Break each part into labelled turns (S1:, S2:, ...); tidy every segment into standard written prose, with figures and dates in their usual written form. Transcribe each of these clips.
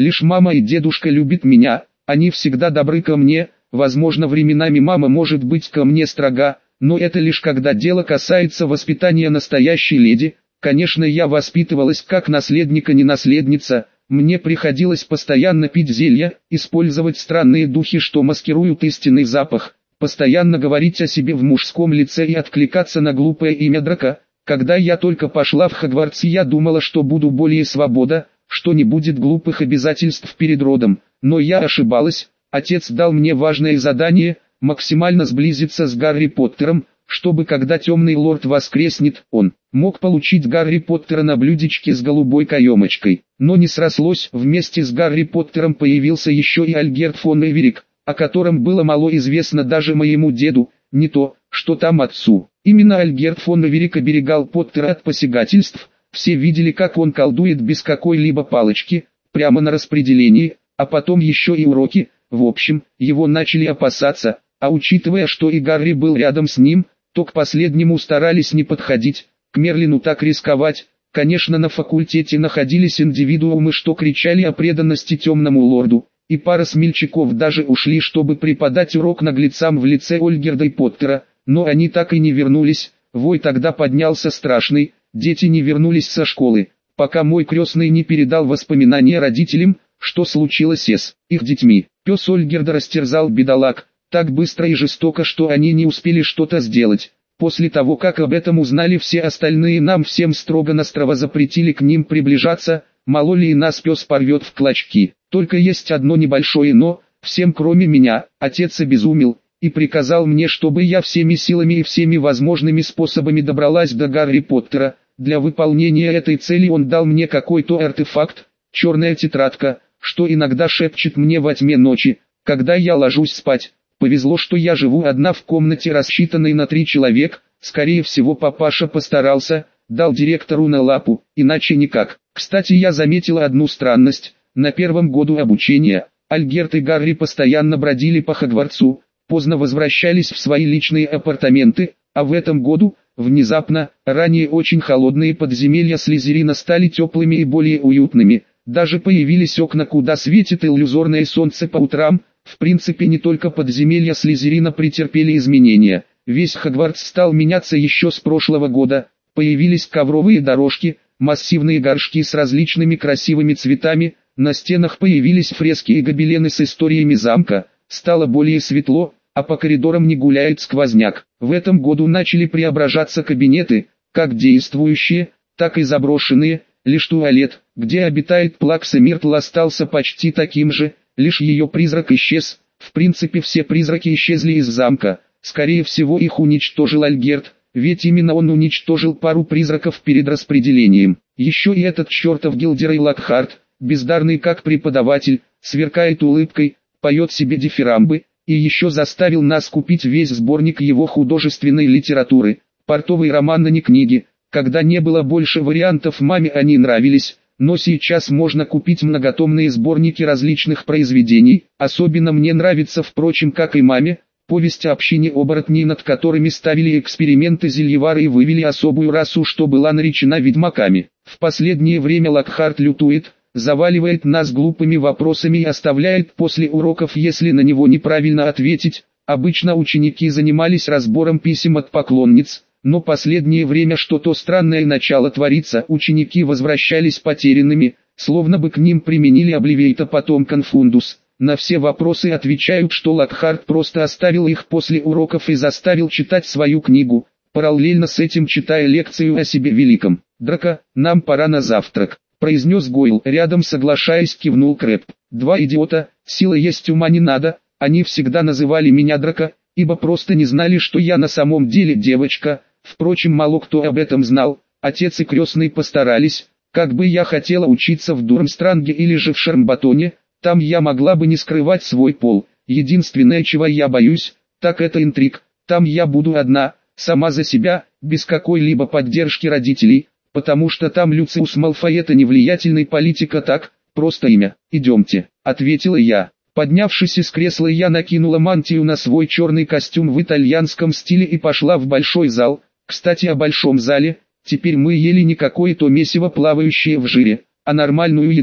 S1: Лишь мама и дедушка любят меня, они всегда добры ко мне, возможно временами мама может быть ко мне строга, но это лишь когда дело касается воспитания настоящей леди. Конечно, я воспитывалась как наследник а не наследница, мне приходилось постоянно пить зелья, использовать странные духи, что маскируют истинный запах, постоянно говорить о себе в мужском лице и откликаться на глупое имя Драко. Когда я только пошла в Хогвартс, я думала, что буду более свобода, что не будет глупых обязательств перед родом, но я ошибалась. Отец дал мне важное задание – максимально сблизиться с Гарри Поттером, чтобы когда темный лорд воскреснет, он мог получить Гарри Поттера на блюдечке с голубой каемочкой. Но не срослось, вместе с Гарри Поттером появился еще и Альгерт фон Эверик, о котором было мало известно даже моему деду, не то, что там отцу. Именно Альгерт фон Эверик оберегал Поттера от посягательств, все видели, как он колдует без какой-либо палочки, прямо на распределении, а потом еще и уроки. В общем, его начали опасаться, а учитывая, что и Гарри был рядом с ним, то к последнему старались не подходить, к Мерлину так рисковать. Конечно, на факультете находились индивидуумы, что кричали о преданности темному лорду, и пара смельчаков даже ушли, чтобы преподать урок наглецам в лице Ольгерда и Поттера, но они так и не вернулись. Вой тогда поднялся страшный, дети не вернулись со школы, пока мой крестный не передал воспоминания родителям, что случилось с их детьми. Пес Ольгерда растерзал бедолаг, так быстро и жестоко, что они не успели что-то сделать. После того, как об этом узнали все остальные, нам всем строго-настрого запретили к ним приближаться, мало ли и нас пес порвет в клочки. Только есть одно небольшое «но», всем кроме меня, отец обезумел, и приказал мне, чтобы я всеми силами и всеми возможными способами добралась до Гарри Поттера. Для выполнения этой цели он дал мне какой-то артефакт, черная тетрадка, что иногда шепчет мне во тьме ночи, когда я ложусь спать. Повезло, что я живу одна в комнате, рассчитанной на 3 человека, скорее всего папаша постарался, дал директору на лапу, иначе никак. Кстати, я заметила одну странность, на 1-м году обучения, Альгерт и Гарри постоянно бродили по Хогвартсу, поздно возвращались в свои личные апартаменты, а в этом году, внезапно, ранее очень холодные подземелья Слизерина стали теплыми и более уютными, даже появились окна, куда светит иллюзорное солнце по утрам. В принципе, не только подземелья Слизерина претерпели изменения, весь Хогвартс стал меняться еще с прошлого года, появились ковровые дорожки, массивные горшки с различными красивыми цветами, на стенах появились фрески и гобелены с историями замка, стало более светло, а по коридорам не гуляет сквозняк. В этом году начали преображаться кабинеты, как действующие, так и заброшенные, лишь туалет, где обитает Плакса Миртл, остался почти таким же, лишь ее призрак исчез. В принципе, все призраки исчезли из замка, скорее всего их уничтожил Альгерт, ведь именно он уничтожил пару призраков перед распределением. Еще и этот чертов Гилдерей Локхарт, бездарный как преподаватель, сверкает улыбкой, поет себе дифирамбы, и еще заставил нас купить весь сборник его художественной литературы, портовые романы, не книги. Когда не было больше вариантов, маме они нравились, но сейчас можно купить многотомные сборники различных произведений. Особенно мне нравится, впрочем, как и маме, повесть о общине оборотней, над которыми ставили эксперименты зельевары и вывели особую расу, что была наречена ведьмаками. В последнее время Локхарт лютует, заваливает нас глупыми вопросами и оставляет после уроков, если на него неправильно ответить. Обычно ученики занимались разбором писем от поклонниц, но последнее время что-то странное начало твориться, ученики возвращались потерянными, словно бы к ним применили Обливейта, потом Конфундус. На все вопросы отвечают, что Локхарт просто оставил их после уроков и заставил читать свою книгу, параллельно с этим читая лекцию о себе великом. «Драко, нам пора на завтрак», — произнес Гойл. Рядом, соглашаясь, кивнул Крэб. «Два идиота, сила есть, ума не надо». Они всегда называли меня Драко, ибо просто не знали, что я на самом деле девочка. Впрочем, мало кто об этом знал. Отец и крестный постарались. Как бы я хотела учиться в Дурмстранге или же в Шармбатоне, там я могла бы не скрывать свой пол. Единственное, чего я боюсь, так это интриг. Там я буду одна, сама за себя, без какой-либо поддержки родителей, потому что там Люциус Малфой — это не влиятельный политик, а так, просто имя. «Идемте», — ответила я. Поднявшись из кресла, я накинула мантию на свой черный костюм в итальянском стиле и пошла в большой зал. Кстати, о большом зале, теперь мы ели не какое-то месиво, плавающее в жире, а нормальную еду,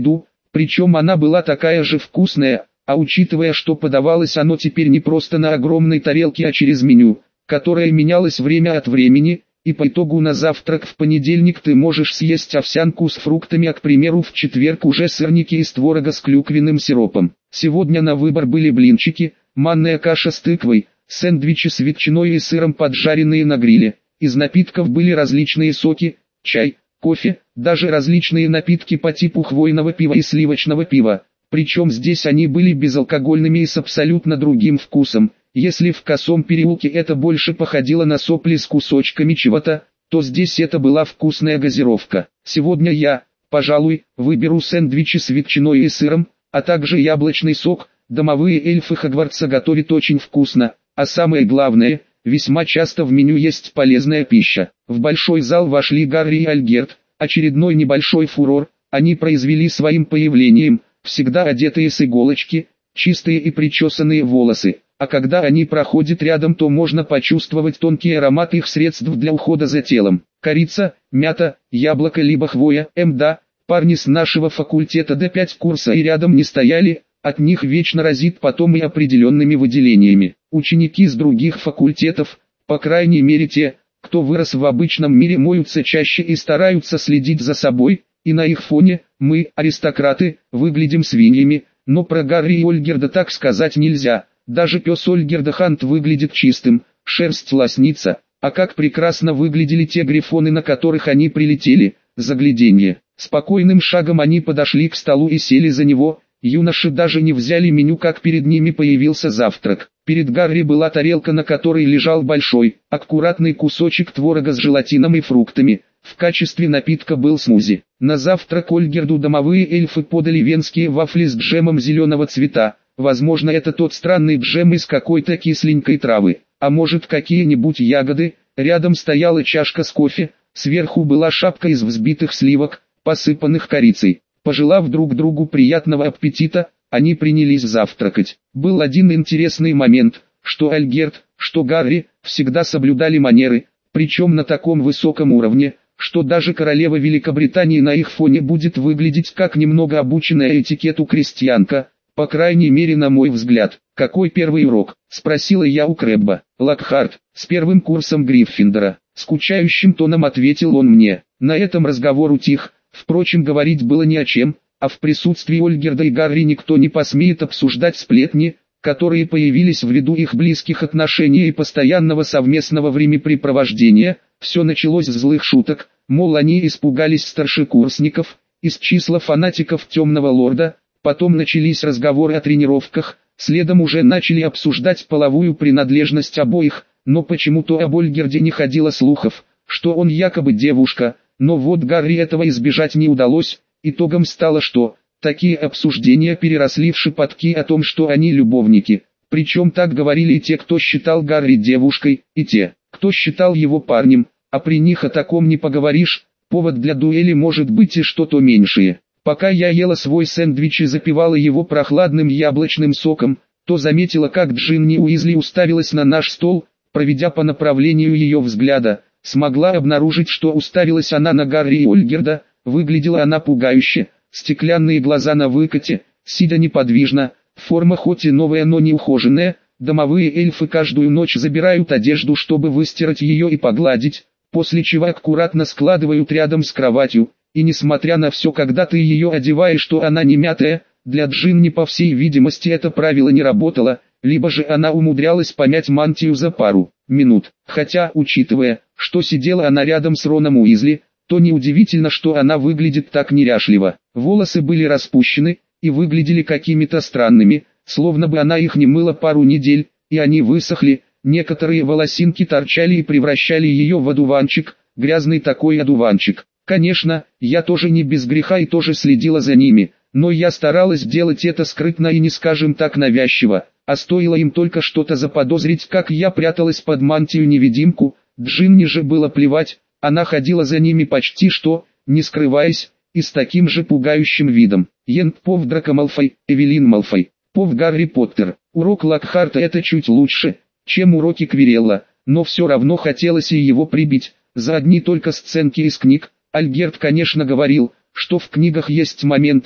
S1: Причем она была такая же вкусная, а учитывая, что подавалось оно теперь не просто на огромной тарелке, а через меню, которое менялось время от времени, и по итогу на завтрак в понедельник ты можешь съесть овсянку с фруктами, а к примеру в четверг уже сырники из творога с клюквенным сиропом. Сегодня на выбор были блинчики, манная каша с тыквой, сэндвичи с ветчиной и сыром, поджаренные на гриле. Из напитков были различные соки, чай, кофе, даже различные напитки по типу хвойного пива и сливочного пива. Причем здесь они были безалкогольными и с абсолютно другим вкусом. Если в Косом переулке это больше походило на сопли с кусочками чего-то, то здесь это была вкусная газировка. Сегодня я, пожалуй, выберу сэндвичи с ветчиной и сыром, а также яблочный сок. Домовые эльфы Хогвартса готовят очень вкусно, а самое главное, весьма часто в меню есть полезная пища. В большой зал вошли Гарри и Альгерт. Очередной небольшой фурор они произвели своим появлением, всегда одетые с иголочки, чистые и причесанные волосы. А когда они проходят рядом, то можно почувствовать тонкий аромат их средств для ухода за телом. Корица, мята, яблоко либо хвоя. Да, парни с нашего факультета D5 курса и рядом не стояли, от них вечно разит потом и определенными выделениями. Ученики с других факультетов, по крайней мере те, кто вырос в обычном мире, моются чаще и стараются следить за собой, и на их фоне, мы, аристократы, выглядим свиньями, но про Гарри и Ольгерда так сказать нельзя. Даже пес Ольгерда Хант выглядит чистым, шерсть лоснится, а как прекрасно выглядели те грифоны, на которых они прилетели, загляденье. Спокойным шагом они подошли к столу и сели за него, юноши даже не взяли меню, как перед ними появился завтрак. Перед Гарри была тарелка, на которой лежал большой, аккуратный кусочек творога с желатином и фруктами. В качестве напитка был смузи. На завтрак Ольгерду домовые эльфы подали венские вафли с джемом зеленого цвета. Возможно, это тот странный джем из какой-то кисленькой травы, а может какие-нибудь ягоды. Рядом стояла чашка с кофе, сверху была шапка из взбитых сливок, посыпанных корицей. Пожелав друг другу приятного аппетита, они принялись завтракать. Был один интересный момент, что Альгерт, что Гарри, всегда соблюдали манеры, причем на таком высоком уровне, что даже королева Великобритании на их фоне будет выглядеть как немного обученная этикету крестьянка. По крайней мере, на мой взгляд. «Какой первый урок?» – спросила я у Крэбба. «Локхарт, с первым курсом Гриффиндора», – скучающим тоном ответил он мне. На этом разговор утих, впрочем, говорить было не о чем, а в присутствии Ольгерда и Гарри никто не посмеет обсуждать сплетни, которые появились ввиду их близких отношений и постоянного совместного времяпрепровождения. Все началось с злых шуток, мол, они испугались старшекурсников, из числа фанатиков Темного Лорда. Потом начались разговоры о тренировках, следом уже начали обсуждать половую принадлежность обоих, но почему-то об Ольгерде не ходило слухов, что он якобы девушка, но вот Гарри этого избежать не удалось. Итогом стало, что такие обсуждения переросли в шепотки о том, что они любовники. Причем так говорили и те, кто считал Гарри девушкой, и те, кто считал его парнем, а при них о таком не поговоришь, повод для дуэли может быть и что-то меньшее. Пока я ела свой сэндвич и запивала его прохладным яблочным соком, то заметила, как Джинни Уизли уставилась на наш стол. Проведя по направлению ее взгляда, смогла обнаружить, что уставилась она на Гарри и Ольгерда. Выглядела она пугающе, стеклянные глаза на выкате, сидя неподвижно, форма хоть и новая, но не ухоженная. Домовые эльфы каждую ночь забирают одежду, чтобы выстирать ее и погладить, после чего аккуратно складывают рядом с кроватью. И несмотря на все, когда ты ее одеваешь, что она не мятая, для Джинни по всей видимости это правило не работало, либо же она умудрялась помять мантию за пару минут. Хотя, учитывая, что сидела она рядом с Роном Уизли, то неудивительно, что она выглядит так неряшливо. Волосы были распущены и выглядели какими-то странными, словно бы она их не мыла пару недель, и они высохли. Некоторые волосинки торчали и превращали ее в одуванчик, грязный такой одуванчик. Конечно, я тоже не без греха и тоже следила за ними, но я старалась делать это скрытно и не скажем так навязчиво, а стоило им только что-то заподозрить, как я пряталась под мантию-невидимку. Джинни же было плевать, она ходила за ними почти что, не скрываясь, и с таким же пугающим видом. Пов Драко Малфой, Эвелин Малфой, Пов Гарри Поттер. Урок Локхарта это чуть лучше, чем уроки Квирелла, но все равно хотелось и его прибить, за одни только сценки из книг. Альгерт, конечно, говорил, что в книгах есть моменты,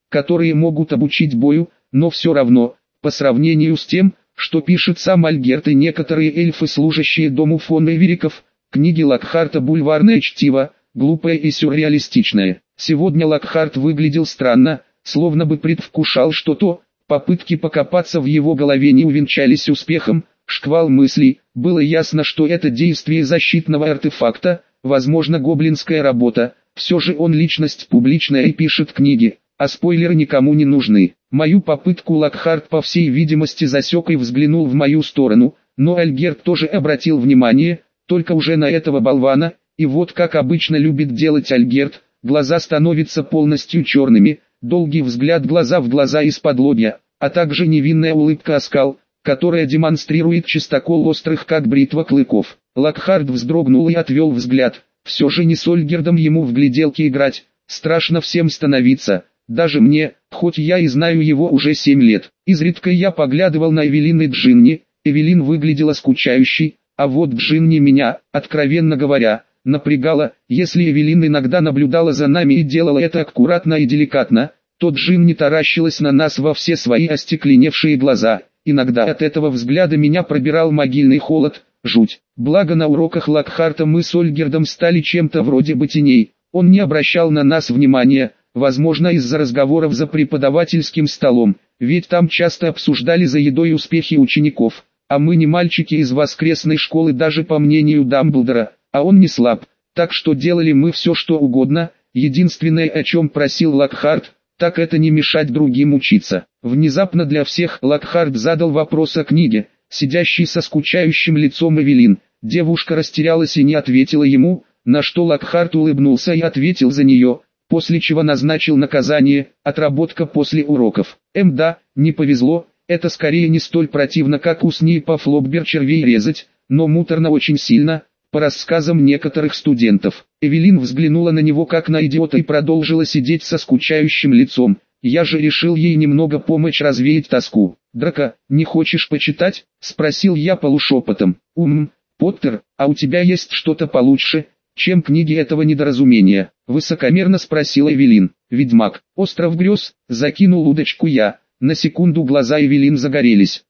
S1: которые могут обучить бою, но все равно, по сравнению с тем, что пишет сам Альгерт и некоторые эльфы, служащие дому фон Эвериков, книги Локхарта бульварное чтиво, глупое и сюрреалистичное. Сегодня Локхарт выглядел странно, словно бы предвкушал что-то, попытки покопаться в его голове не увенчались успехом, шквал мыслей, было ясно, что это действие защитного артефакта, возможно гоблинская работа, все же он личность публичная и пишет книги, а спойлеры никому не нужны. Мою попытку Локхарт по всей видимости засек и взглянул в мою сторону, но Альгерт тоже обратил внимание, только уже на этого болвана, и вот как обычно любит делать Альгерт, глаза становятся полностью черными, долгий взгляд глаза в глаза из-под лобья, а также невинная улыбка-оскал, которая демонстрирует чистокол острых как бритва клыков. Локхарт вздрогнул и отвел взгляд, все же не с Ольгердом ему в гляделки играть, страшно всем становиться, даже мне, хоть я и знаю его уже 7 лет. Изредка я поглядывал на Эвелин и Джинни, Эвелин выглядела скучающей, а вот Джинни меня, откровенно говоря, напрягала. Если Эвелин иногда наблюдала за нами и делала это аккуратно и деликатно, то Джинни таращилась на нас во все свои остекленевшие глаза. Иногда от этого взгляда меня пробирал могильный холод, жуть. Благо на уроках Локхарта мы с Ольгердом стали чем-то вроде бы теней. Он не обращал на нас внимания, возможно из-за разговоров за преподавательским столом, ведь там часто обсуждали за едой успехи учеников, а мы не мальчики из воскресной школы даже по мнению Дамблдора, а он не слаб, так что делали мы все что угодно. Единственное, о чем просил Локхарт, так это не мешать другим учиться. Внезапно для всех Локхарт задал вопрос о книге, сидящей со скучающим лицом Эвелин. Девушка растерялась и не ответила ему, на что Локхарт улыбнулся и ответил за нее, после чего назначил наказание, отработка после уроков. Да, не повезло, это скорее не столь противно, как у Снейпа Флоббер червей резать, но муторно очень сильно, по рассказам некоторых студентов. Эвелин взглянула на него как на идиота и продолжила сидеть со скучающим лицом. Я же решил ей немного помочь развеять тоску. «Драко, не хочешь почитать?» – спросил я полушепотом. Поттер, а у тебя есть что-то получше, чем книги этого недоразумения?» – высокомерно спросила Эвелин. «Ведьмак, остров грез», – закинул удочку я. На секунду глаза Эвелин загорелись.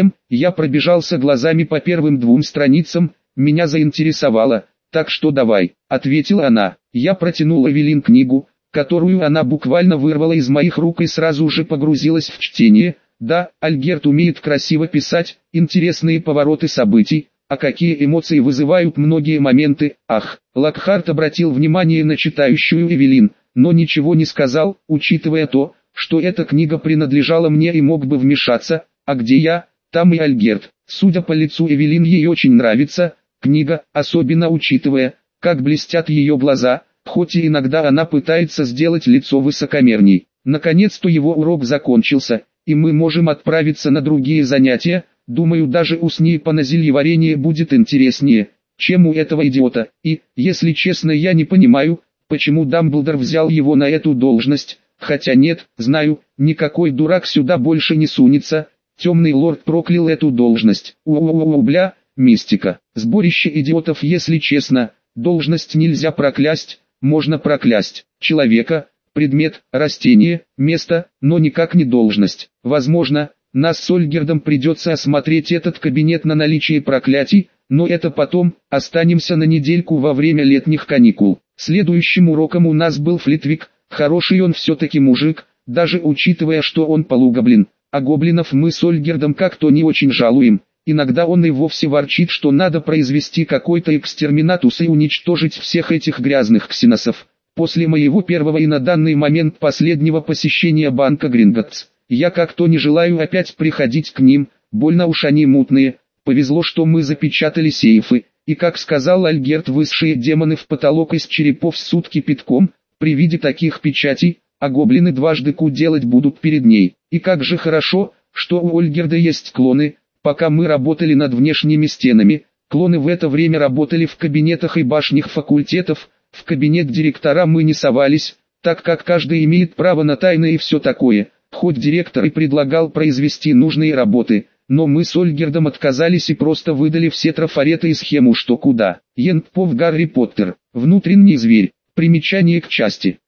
S1: Я пробежался глазами по первым 2 страницам, меня заинтересовало, так что давай, ответила она. Я протянул Эвелин книгу, которую она буквально вырвала из моих рук и сразу же погрузилась в чтение. Да, Альгерт умеет красиво писать, интересные повороты событий, а какие эмоции вызывают многие моменты. Ах, Локхарт обратил внимание на читающую Эвелин, но ничего не сказал, учитывая то, что эта книга принадлежала мне и мог бы вмешаться, а где я, там и Альгерт. Судя по лицу Эвелин, ей очень нравится книга, особенно учитывая, как блестят ее глаза, хоть и иногда она пытается сделать лицо высокомерней. Наконец-то его урок закончился, и мы можем отправиться на другие занятия. Думаю, даже у Снейпа на зельеварение будет интереснее, чем у этого идиота. И, если честно, я не понимаю, почему Дамблдор взял его на эту должность, хотя нет, знаю, никакой дурак сюда больше не сунется. Темный лорд проклял эту должность. Бля, мистика. Сборище идиотов, если честно. Должность нельзя проклясть, можно проклясть человека, предмет, растение, место, но никак не должность. Возможно, нас с Ольгердом придется осмотреть этот кабинет на наличие проклятий, но это потом, останемся на недельку во время летних каникул. Следующим уроком у нас был Флитвик, хороший он все-таки мужик, даже учитывая, что он полугоблин. А гоблинов мы с Ольгердом как-то не очень жалуем. Иногда он и вовсе ворчит, что надо произвести какой-то экстерминатус и уничтожить всех этих грязных ксеносов. После моего первого и на данный момент последнего посещения банка Гринготтс, я как-то не желаю опять приходить к ним, больно уж они мутные. Повезло, что мы запечатали сейфы, и как сказал Альгерт, высшие демоны в потолок из черепов ссут кипятком. При виде таких печатей, а гоблины дважды ку делать будут перед ней. И как же хорошо, что у Ольгерда есть клоны. Пока мы работали над внешними стенами, клоны в это время работали в кабинетах и башнях факультетов. В кабинет директора мы не совались, так как каждый имеет право на тайны и все такое. Хоть директор и предлагал произвести нужные работы, но мы с Ольгердом отказались и просто выдали все трафареты и схему что куда. Ентпов Гарри Поттер. Внутренний зверь. Примечание к части.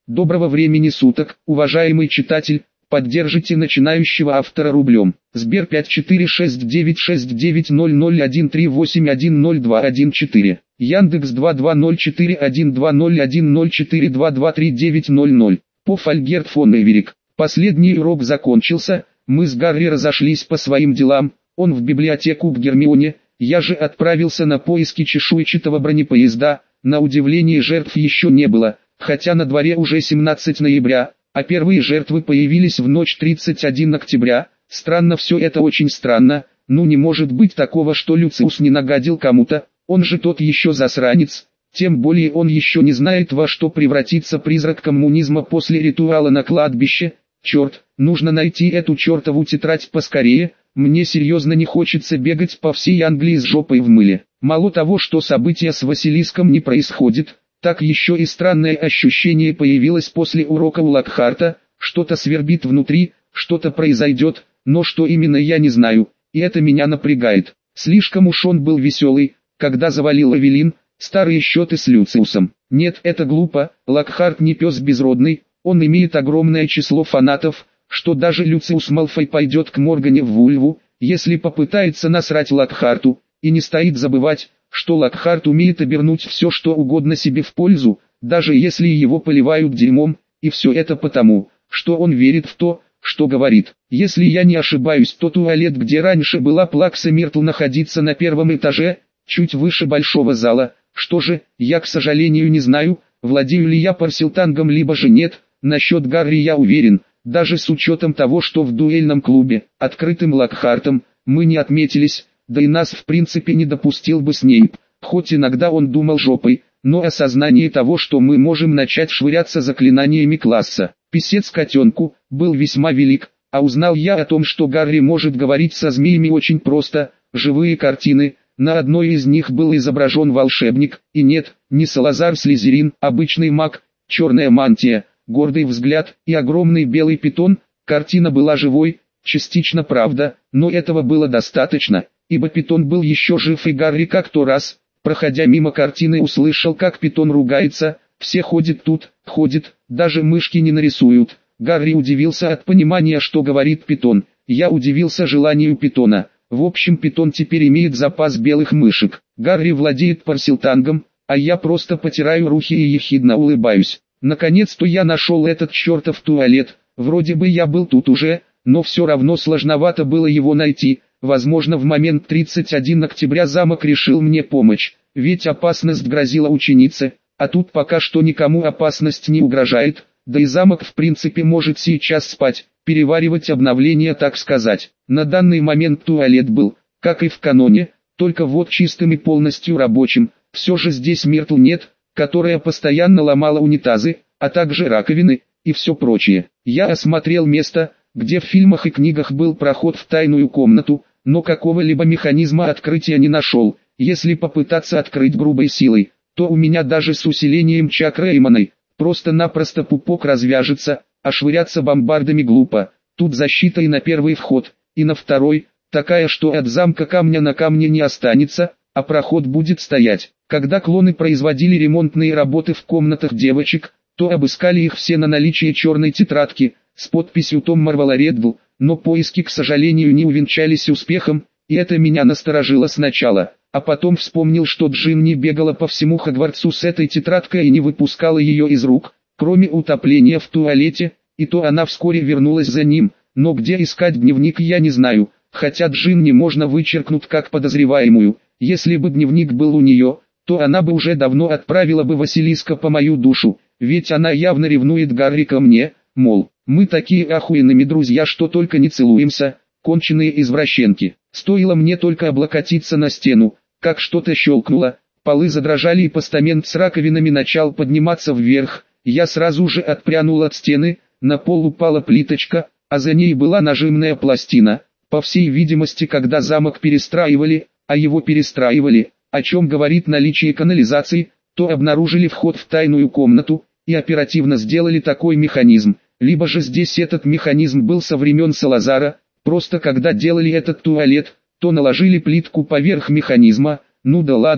S1: Доброго времени суток, уважаемый читатель, поддержите начинающего автора рублем. Сбер 5469690013810214. Яндекс 2204120104223900. Поф Альгерт фон Эверик. Последний урок закончился, мы с Гарри разошлись по своим делам, он в библиотеку к Гермионе, я же отправился на поиски чешуйчатого бронепоезда. На удивление жертв еще не было, хотя на дворе уже 17 ноября, а первые жертвы появились в ночь 31 октября. Странно, все это очень странно. Ну не может быть такого, что Люциус не нагадил кому-то, он же тот еще засранец. Тем более он еще не знает, во что превратится призрак коммунизма после ритуала на кладбище. Черт, нужно найти эту чертову тетрадь поскорее, мне серьезно не хочется бегать по всей Англии с жопой в мыле. Мало того, что события с Василиском не происходит, так еще и странное ощущение появилось после урока у Локхарта, что-то свербит внутри, что-то произойдет, но что именно я не знаю, и это меня напрягает. Слишком уж он был веселый, когда завалил Эвелин, старые счеты с Люциусом. Нет, это глупо, Локхарт не пес безродный, он имеет огромное число фанатов, что даже Люциус Малфой пойдет к Моргане в Вульву, если попытается насрать Локхарту, и не стоит забывать, что Локхарт умеет обернуть все что угодно себе в пользу, даже если его поливают дерьмом, и все это потому, что он верит в то, что говорит. Если я не ошибаюсь, то туалет, где раньше была Плакса Миртл, находится на первом этаже, чуть выше большого зала. Что же, я к сожалению не знаю, владею ли я парсилтангом либо же нет. Насчет Гарри я уверен, даже с учетом того, что в дуэльном клубе, открытым Локхартом, мы не отметились, да и нас в принципе не допустил бы Снейп, хоть иногда он думал жопой, но осознание того, что мы можем начать швыряться заклинаниями класса «Писец котенку», был весьма велик, а узнал я о том, что Гарри может говорить со змеями очень просто, живые картины, на одной из них был изображен волшебник, и нет, не Салазар Слизерин, обычный маг, черная мантия, гордый взгляд и огромный белый питон, картина была живой, частично правда, но этого было достаточно, ибо питон был еще жив, и Гарри как-то раз, проходя мимо картины, услышал, как питон ругается: «Все ходят тут, ходят, даже мышки не нарисуют». Гарри удивился от понимания, что говорит питон, я удивился желанию питона. В общем, питон теперь имеет запас белых мышек. Гарри владеет парсилтангом, а я просто потираю руки и ехидно улыбаюсь. Наконец-то я нашел этот чертов туалет, вроде бы я был тут уже, но все равно сложновато было его найти. Возможно, в момент 31 октября замок решил мне помочь, ведь опасность грозила ученице, а тут пока что никому опасность не угрожает, да и замок в принципе может сейчас спать, переваривать обновление, так сказать. На данный момент туалет был, как и в каноне, только вот чистым и полностью рабочим. Все же здесь Миртл нет, которая постоянно ломала унитазы, а также раковины и все прочее. Я осмотрел место, где в фильмах и книгах был проход в тайную комнату, но какого-либо механизма открытия не нашел. Если попытаться открыть грубой силой, то у меня даже с усилением чакры Эймоной просто-напросто пупок развяжется, а швыряться бомбардами глупо. Тут защита и на первый вход, и на второй, такая, что от замка камня на камне не останется, а проход будет стоять. Когда клоны производили ремонтные работы в комнатах девочек, то обыскали их все на наличие черной тетрадки с подписью Том Марвола Реддл, но поиски, к сожалению, не увенчались успехом, и это меня насторожило сначала, а потом вспомнил, что Джинни бегала по всему Хогвартсу с этой тетрадкой и не выпускала ее из рук, кроме утопления в туалете, и то она вскоре вернулась за ним, но где искать дневник я не знаю, хотя Джинни можно вычеркнуть как подозреваемую. Если бы дневник был у нее, то она бы уже давно отправила бы Василиска по мою душу, ведь она явно ревнует Гарри ко мне, мол, мы такие охуенными друзья, что только не целуемся, конченые извращенки. Стоило мне только облокотиться на стену, как что-то щелкнуло, полы задрожали и постамент с раковинами начал подниматься вверх, я сразу же отпрянул от стены, на пол упала плиточка, а за ней была нажимная пластина. По всей видимости, когда замок перестраивали, а его перестраивали, о чем говорит наличие канализации, то обнаружили вход в тайную комнату, и оперативно сделали такой механизм. Либо же здесь этот механизм был со времен Салазара, просто когда делали этот туалет, то наложили плитку поверх механизма. Ну да ладно,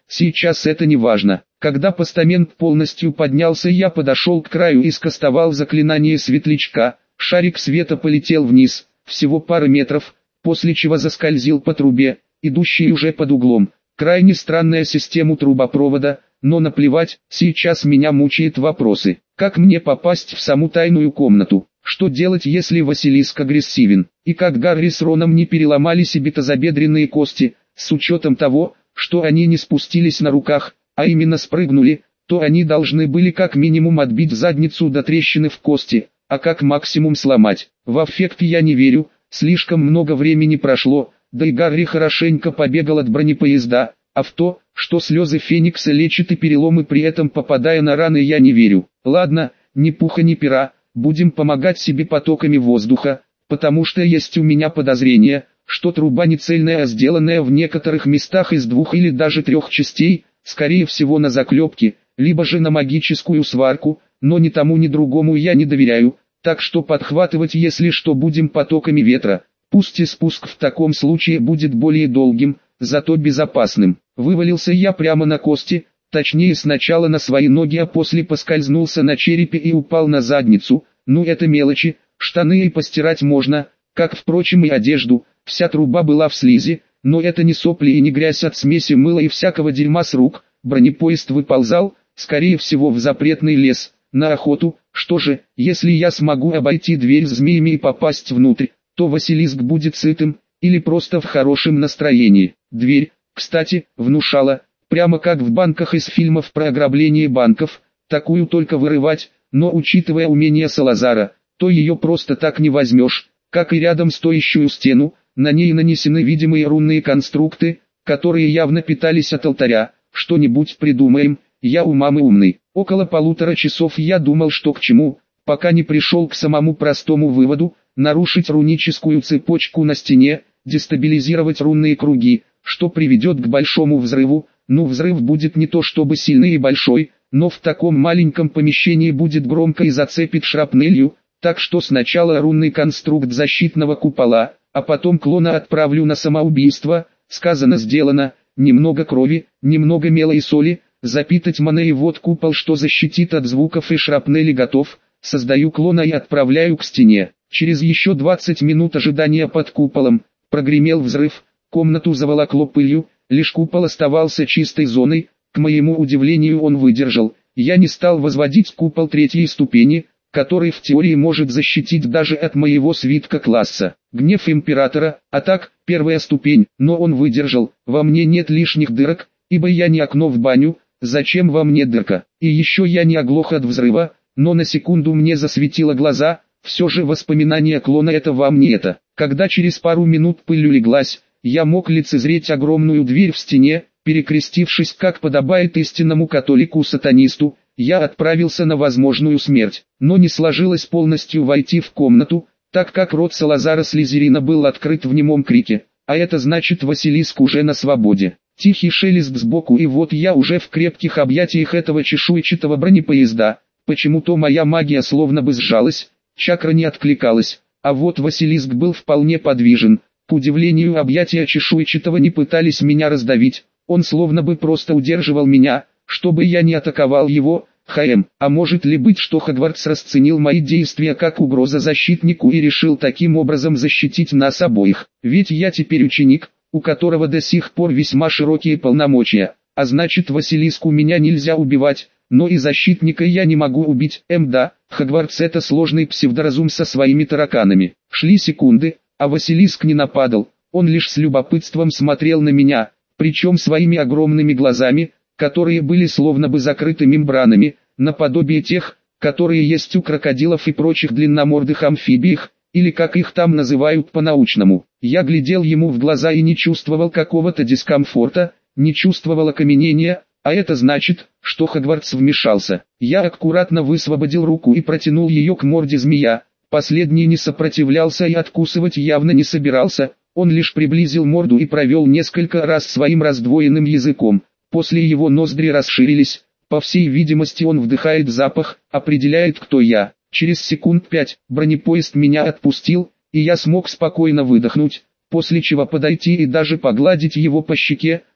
S1: сейчас это не важно. Когда постамент полностью поднялся, я подошел к краю и скостовал заклинание светлячка. Шарик света полетел вниз, всего пара метров, после чего заскользил по трубе, идущей уже под углом. Крайне странная система трубопровода, но наплевать, сейчас меня мучают вопросы. Как мне попасть в саму тайную комнату? Что делать, если Василиск агрессивен? И как Гарри с Роном не переломали себе тазобедренные кости, с учетом того, что они не спустились на руках, а именно спрыгнули, то они должны были как минимум отбить задницу до трещины в кости, а как максимум сломать. В аффект я не верю, слишком много времени прошло, да и Гарри хорошенько побегал от бронепоезда, а в то, что слезы Феникса лечат и переломы при этом попадая на раны, я не верю. Ладно, ни пуха ни пера, будем помогать себе потоками воздуха, потому что есть у меня подозрение, что труба не цельная, а сделанная в некоторых местах из 2 или даже 3 частей, скорее всего на заклепки, либо же на магическую сварку, но ни тому ни другому я не доверяю, так что подхватывать если что будем потоками ветра. Пусть и спуск в таком случае будет более долгим, зато безопасным. Вывалился я прямо на кости, точнее сначала на свои ноги, а после поскользнулся на черепе и упал на задницу. Ну это мелочи, штаны и постирать можно, как впрочем и одежду. Вся труба была в слизи, но это не сопли и не грязь от смеси мыла и всякого дерьма с рук. Бронепоезд выползал, скорее всего в запретный лес, на охоту. Что же, если я смогу обойти дверь с змеями и попасть внутрь, то Василиск будет сытым, или просто в хорошем настроении. Дверь, кстати, внушала, прямо как в банках из фильмов про ограбление банков, такую только вырывать, но учитывая умение Салазара, то ее просто так не возьмешь, как и рядом стоящую стену, на ней нанесены видимые рунные конструкты, которые явно питались от алтаря. Что-нибудь придумаем, я у мамы умный. Около 1,5 часов я думал, что к чему, пока не пришел к самому простому выводу: нарушить руническую цепочку на стене, дестабилизировать рунные круги, что приведет к большому взрыву. Ну, взрыв будет не то чтобы сильный и большой, но в таком маленьком помещении будет громко и зацепит шрапнелью, так что сначала рунный конструкт защитного купола, а потом клона отправлю на самоубийство. Сказано сделано, немного крови, немного мела и соли, запитать маной, и вот купол, что защитит от звуков и шрапнели, готов. Создаю клона и отправляю к стене. Через еще 20 минут ожидания под куполом прогремел взрыв, комнату заволокло пылью, лишь купол оставался чистой зоной. К моему удивлению, он выдержал. Я не стал возводить купол 3-й ступени, который в теории может защитить даже от моего свитка класса. Гнев императора, а так, 1-я ступень, но он выдержал. Во мне нет лишних дырок, ибо я не окно в баню, зачем во мне дырка? И еще я не оглох от взрыва, но на секунду мне засветило глаза. Все же воспоминания клона — это вам не это. Когда через пару минут пыль улеглась, я мог лицезреть огромную дверь в стене. Перекрестившись, как подобает истинному католику-сатанисту, я отправился на возможную смерть, но не сложилось полностью войти в комнату, так как рот Салазара Слизерина был открыт в немом крике, а это значит, Василиск уже на свободе. Тихий шелест сбоку, и вот я уже в крепких объятиях этого чешуйчатого бронепоезда. Почему-то моя магия словно бы сжалась, чакра не откликалась, а вот Василиск был вполне подвижен. К удивлению, объятия чешуйчатого не пытались меня раздавить, он словно бы просто удерживал меня, чтобы я не атаковал его. А может ли быть, что Хогвартс расценил мои действия как угроза защитнику и решил таким образом защитить нас обоих? Ведь я теперь ученик, у которого до сих пор весьма широкие полномочия, а значит, Василиску меня нельзя убивать, но и защитника я не могу убить. Да, Хогвартс — это сложный псевдоразум со своими тараканами. Шли секунды, а Василиск не нападал, он лишь с любопытством смотрел на меня, причем своими огромными глазами, которые были словно бы закрыты мембранами, наподобие тех, которые есть у крокодилов и прочих длинномордых амфибиях, или как их там называют по-научному. Я глядел ему в глаза и не чувствовал какого-то дискомфорта, не чувствовал окаменения, а это значит, что Хогвартс вмешался. Я аккуратно высвободил руку и протянул ее к морде змея. Последний не сопротивлялся и откусывать явно не собирался, он лишь приблизил морду и провел несколько раз своим раздвоенным языком. После его ноздри расширились, по всей видимости он вдыхает запах, определяет, кто я. Через секунд 5 бронепоезд меня отпустил, и я смог спокойно выдохнуть, после чего подойти и даже погладить его по щеке.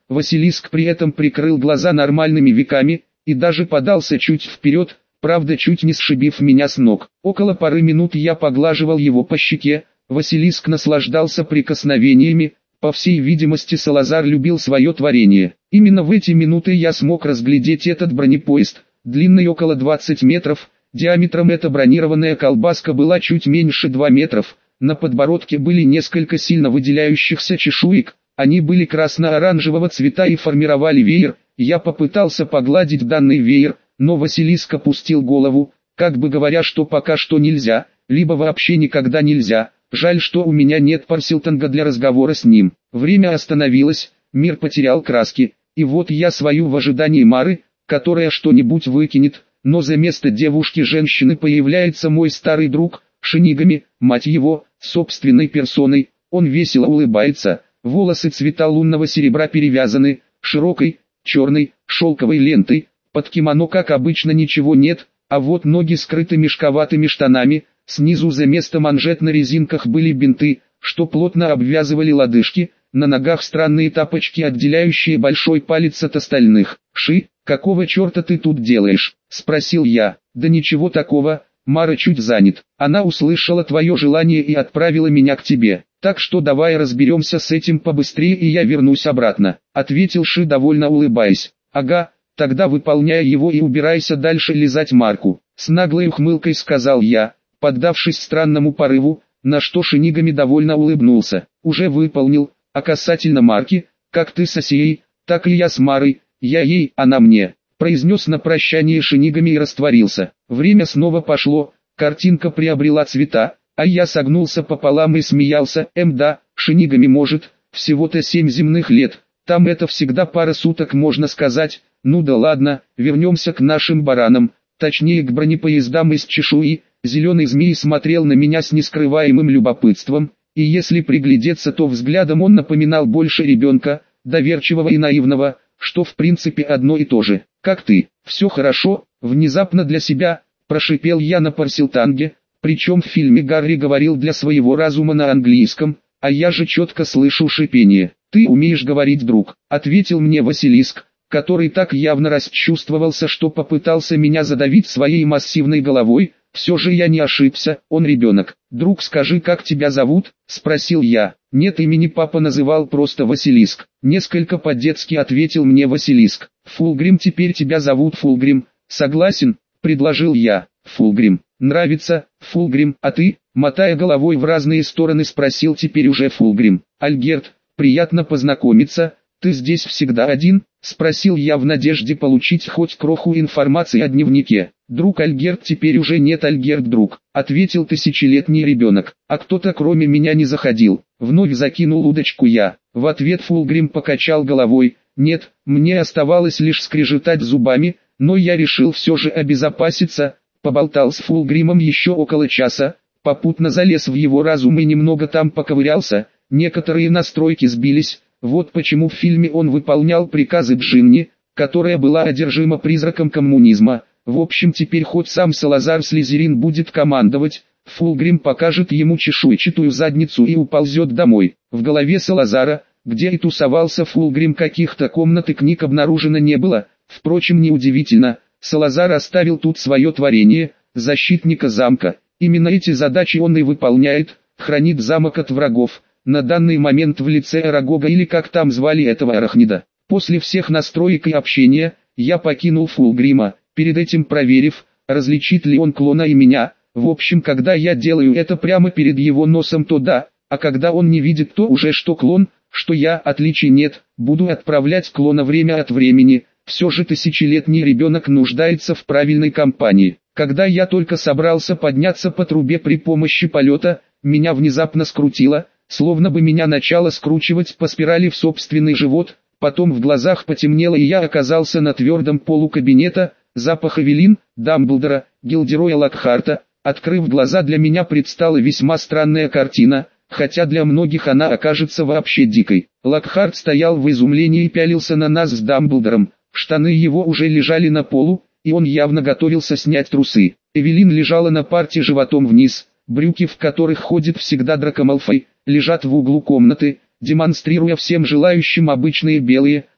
S1: Василиск при этом прикрыл глаза нормальными веками и даже подался чуть вперед, правда чуть не сшибив меня с ног. Около пары минут я поглаживал его по щеке, Василиск наслаждался прикосновениями, по всей видимости Салазар любил свое творение. Именно в эти минуты я смог разглядеть этот бронепоезд, длинный около 20 метров, диаметром эта бронированная колбаска была чуть меньше 2 метров, на подбородке были несколько сильно выделяющихся чешуек, они были красно-оранжевого цвета и формировали веер. Я попытался погладить данный веер, но Василиск опустил голову, как бы говоря, что пока что нельзя, либо вообще никогда нельзя. Жаль, что у меня нет парсилтанга для разговора с ним. Время остановилось, мир потерял краски, и вот я свою в ожидании Мары, которая что-нибудь выкинет, но за место девушки-женщины появляется мой старый друг, Шинигами, мать его, собственной персоной. Он весело улыбается, волосы цвета лунного серебра перевязаны, широкой, черной, шелковой лентой, под кимоно как обычно ничего нет, а вот ноги скрыты мешковатыми штанами, снизу за место манжет на резинках были бинты, что плотно обвязывали лодыжки, на ногах странные тапочки, отделяющие большой палец от остальных. «Ши, какого черта ты тут делаешь?» – спросил я. «Да ничего такого, Мара чуть занят. Она услышала твое желание и отправила меня к тебе. Так что давай разберемся с этим побыстрее и я вернусь обратно», — ответил Ши, довольно улыбаясь. «Ага, тогда выполняй его и убирайся дальше лизать Марку», — с наглой ухмылкой сказал я, поддавшись странному порыву, на что Шинигами довольно улыбнулся. «Уже выполнил, а касательно Марки, как ты с Асией, так и я с Марой, я ей, она мне», — произнес на прощание Шинигами и растворился. Время снова пошло, картинка приобрела цвета, а я согнулся пополам и смеялся. Да, Шинигами может, всего-то 7 земных лет, там это всегда пара суток можно сказать. Ну да ладно, вернемся к нашим баранам, точнее к бронепоездам из чешуи. Зеленый змей смотрел на меня с нескрываемым любопытством, и если приглядеться, то взглядом он напоминал больше ребенка, доверчивого и наивного, что в принципе одно и то же. «Как ты? Все хорошо?» — внезапно для себя, прошипел я на парсилтанге. Причем в фильме Гарри говорил для своего разума на английском, а я же четко слышу шипение. «Ты умеешь говорить, друг», — ответил мне Василиск, который так явно расчувствовался, что попытался меня задавить своей массивной головой. Все же я не ошибся, он ребенок. «Друг, скажи, как тебя зовут?» — спросил я. «Нет имени, папа называл просто Василиск», — несколько по-детски ответил мне Василиск. «Фулгрим, теперь тебя зовут Фулгрим, согласен?» — предложил я. «Фулгрим. Нравится, Фулгрим, а ты?» — мотая головой в разные стороны, спросил теперь уже Фулгрим. «Альгерт, приятно познакомиться, ты здесь всегда один?» — спросил я в надежде получить хоть кроху информации о дневнике. «Друг Альгерт, теперь уже нет, Альгерт, друг», — ответил тысячелетний ребенок. «А кто-то кроме меня не заходил?» — вновь закинул удочку я. В ответ Фулгрим покачал головой. «Нет, мне оставалось лишь скрежетать зубами, но я решил все же обезопаситься». Поболтал с Фулгримом еще около часа, попутно залез в его разум и немного там поковырялся, некоторые настройки сбились, вот почему в фильме он выполнял приказы Джинни, которая была одержима призраком коммунизма. В общем, теперь хоть сам Салазар Слизерин будет командовать, Фулгрим покажет ему чешуйчатую задницу и уползет домой. В голове Салазара, где и тусовался Фулгрим, каких-то комнат и книг обнаружено не было, впрочем, неудивительно. Салазар оставил тут свое творение, защитника замка. Именно эти задачи он и выполняет, хранит замок от врагов, на данный момент в лице Арагога или как там звали этого арахнида. После всех настроек и общения, я покинул Фулгрима, перед этим проверив, различит ли он клона и меня. В общем, когда я делаю это прямо перед его носом, то да, а когда он не видит, то уже что клон, что я, отличий нет, буду отправлять клона время от времени. Все же тысячелетний ребенок нуждается в правильной компании. Когда я только собрался подняться по трубе при помощи полета, меня внезапно скрутило, словно бы меня начало скручивать по спирали в собственный живот, потом в глазах потемнело и я оказался на твердом полу кабинета. Запах Эвелин, Дамблдора, Гилдероя Локхарта. Открыв глаза, для меня предстала весьма странная картина, хотя для многих она окажется вообще дикой. Локхарт стоял в изумлении и пялился на нас с Дамблдором. Штаны его уже лежали на полу, и он явно готовился снять трусы. Эвелин лежала на парте животом вниз, брюки, в которых ходит всегда Драко Малфой, лежат в углу комнаты, демонстрируя всем желающим обычные белые,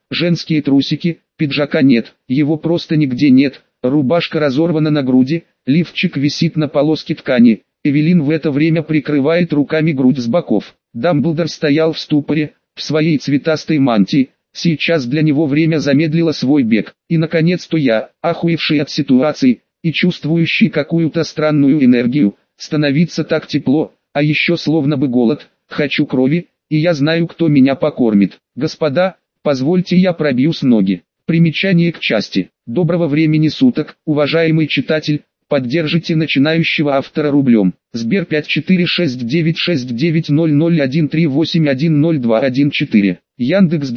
S1: женские трусики, пиджака нет, его просто нигде нет, рубашка разорвана на груди, лифчик висит на полоске ткани. Эвелин в это время прикрывает руками грудь с боков. Дамблдор стоял в ступоре, в своей цветастой мантии. Сейчас для него время замедлило свой бег. И наконец-то я, охуевший от ситуации, и чувствующий какую-то странную энергию, становится так тепло, а еще словно бы голод, хочу крови, и я знаю, кто меня покормит. Господа, позвольте я пробью с ноги. Примечание к части. Доброго времени суток, уважаемый читатель. Поддержите начинающего автора рублем. Сбер 5469690013810214. Яндекс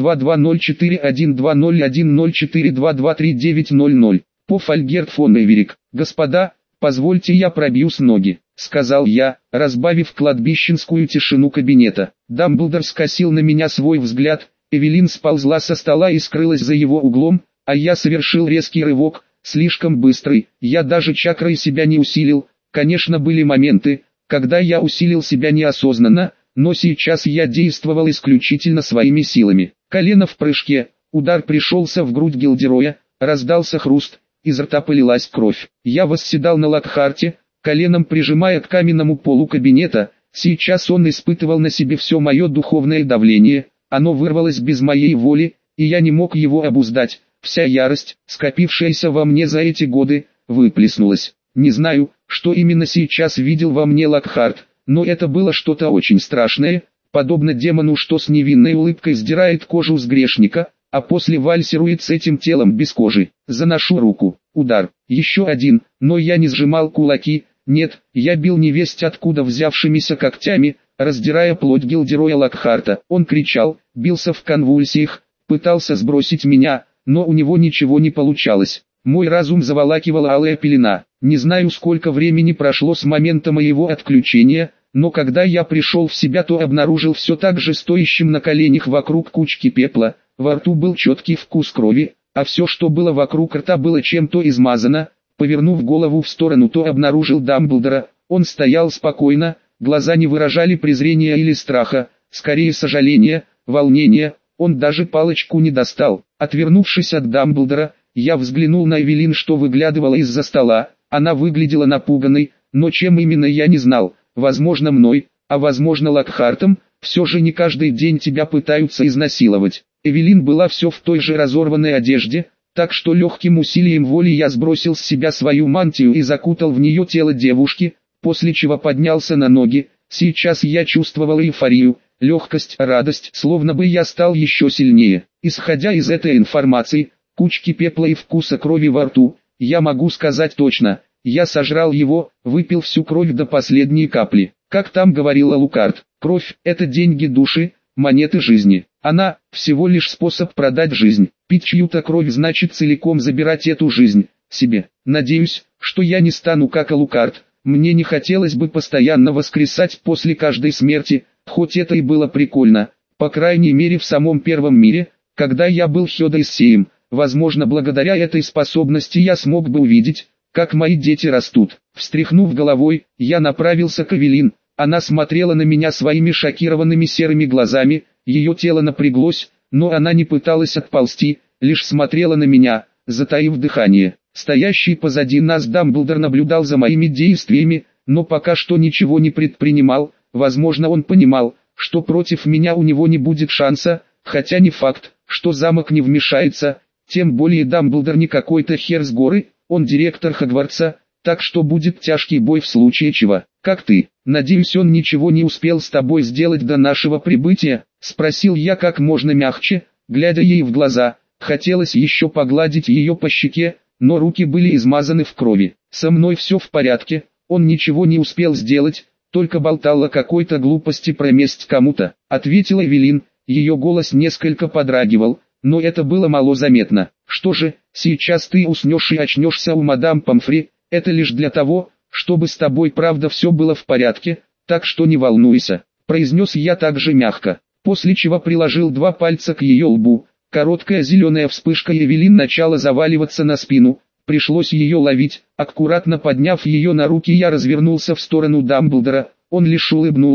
S1: 2204120104223900. Поф Альгерт фон Эверик. Господа, позвольте я пробью с ноги, сказал я, разбавив кладбищенскую тишину кабинета. Дамблдор скосил на меня свой взгляд. Эвелин сползла со стола и скрылась за его углом, а я совершил резкий рывок. Слишком быстрый, я даже чакрой себя не усилил. Конечно, были моменты, когда я усилил себя неосознанно, но сейчас я действовал исключительно своими силами. Колено в прыжке, удар пришелся в грудь Гилдероя, раздался хруст, из рта полилась кровь. Я восседал на Локхарте, коленом прижимая к каменному полу кабинета. Сейчас он испытывал на себе все мое духовное давление, оно вырвалось без моей воли, и я не мог его обуздать. Вся ярость, скопившаяся во мне за эти годы, выплеснулась. Не знаю, что именно сейчас видел во мне Локхарт, но это было что-то очень страшное, подобно демону, что с невинной улыбкой сдирает кожу с грешника, а после вальсирует с этим телом без кожи. Заношу руку, удар, еще один, но я не сжимал кулаки, нет, я бил невесть откуда взявшимися когтями, раздирая плоть Гилдероя Локхарта. Он кричал, бился в конвульсиях, пытался сбросить меня, но у него ничего не получалось. Мой разум заволакивала алая пелена. Не знаю, сколько времени прошло с момента моего отключения, но когда я пришел в себя, то обнаружил все так же стоящим на коленях вокруг кучки пепла. Во рту был четкий вкус крови, а все, что было вокруг рта, было чем-то измазано. Повернув голову в сторону, то обнаружил Дамблдора. Он стоял спокойно, глаза не выражали презрения или страха, скорее сожаления, волнения. Он даже палочку не достал. Отвернувшись от Дамблдора, я взглянул на Эвелин, что выглядывала из-за стола. Она выглядела напуганной, но чем именно я не знал. Возможно мной, а возможно Локхартом. Все же не каждый день тебя пытаются изнасиловать. Эвелин была все в той же разорванной одежде, так что легким усилием воли я сбросил с себя свою мантию и закутал в нее тело девушки, после чего поднялся на ноги. Сейчас я чувствовал эйфорию, легкость, радость, словно бы я стал еще сильнее. Исходя из этой информации, кучки пепла и вкуса крови во рту, я могу сказать точно, я сожрал его, выпил всю кровь до последней капли. Как там говорил Алукард, кровь – это деньги души, монеты жизни. Она – всего лишь способ продать жизнь. Пить чью-то кровь значит целиком забирать эту жизнь себе. Надеюсь, что я не стану как Алукард. Мне не хотелось бы постоянно воскресать после каждой смерти, хоть это и было прикольно. По крайней мере в самом первом мире, когда я был Хёдайсеем, возможно благодаря этой способности я смог бы увидеть, как мои дети растут. Встряхнув головой, я направился к Эвелин. Она смотрела на меня своими шокированными серыми глазами, ее тело напряглось, но она не пыталась отползти, лишь смотрела на меня, затаив дыхание. Стоящий позади нас Дамблдор наблюдал за моими действиями, но пока что ничего не предпринимал. Возможно, он понимал, что против меня у него не будет шанса, хотя не факт, что замок не вмешается, тем более Дамблдор не какой-то хер с горы, он директор Хогвартса, так что будет тяжкий бой в случае чего. «Как ты? Надеюсь, он ничего не успел с тобой сделать до нашего прибытия?» — спросил я как можно мягче, глядя ей в глаза. Хотелось еще погладить ее по щеке, но руки были измазаны в крови. «Со мной все в порядке, он ничего не успел сделать, только болтал о какой-то глупости про месть кому-то», — ответила Эвелин. Ее голос несколько подрагивал, но это было малозаметно. «Что же, сейчас ты уснешь и очнешься у мадам Помфри, это лишь для того, чтобы с тобой правда все было в порядке, так что не волнуйся», — произнес я также мягко, после чего приложил 2 пальца к ее лбу. Короткая зеленая вспышка, Эвелин начала заваливаться на спину, пришлось ее ловить. Аккуратно подняв ее на руки, я развернулся в сторону Дамблдора, он лишь улыбнулся,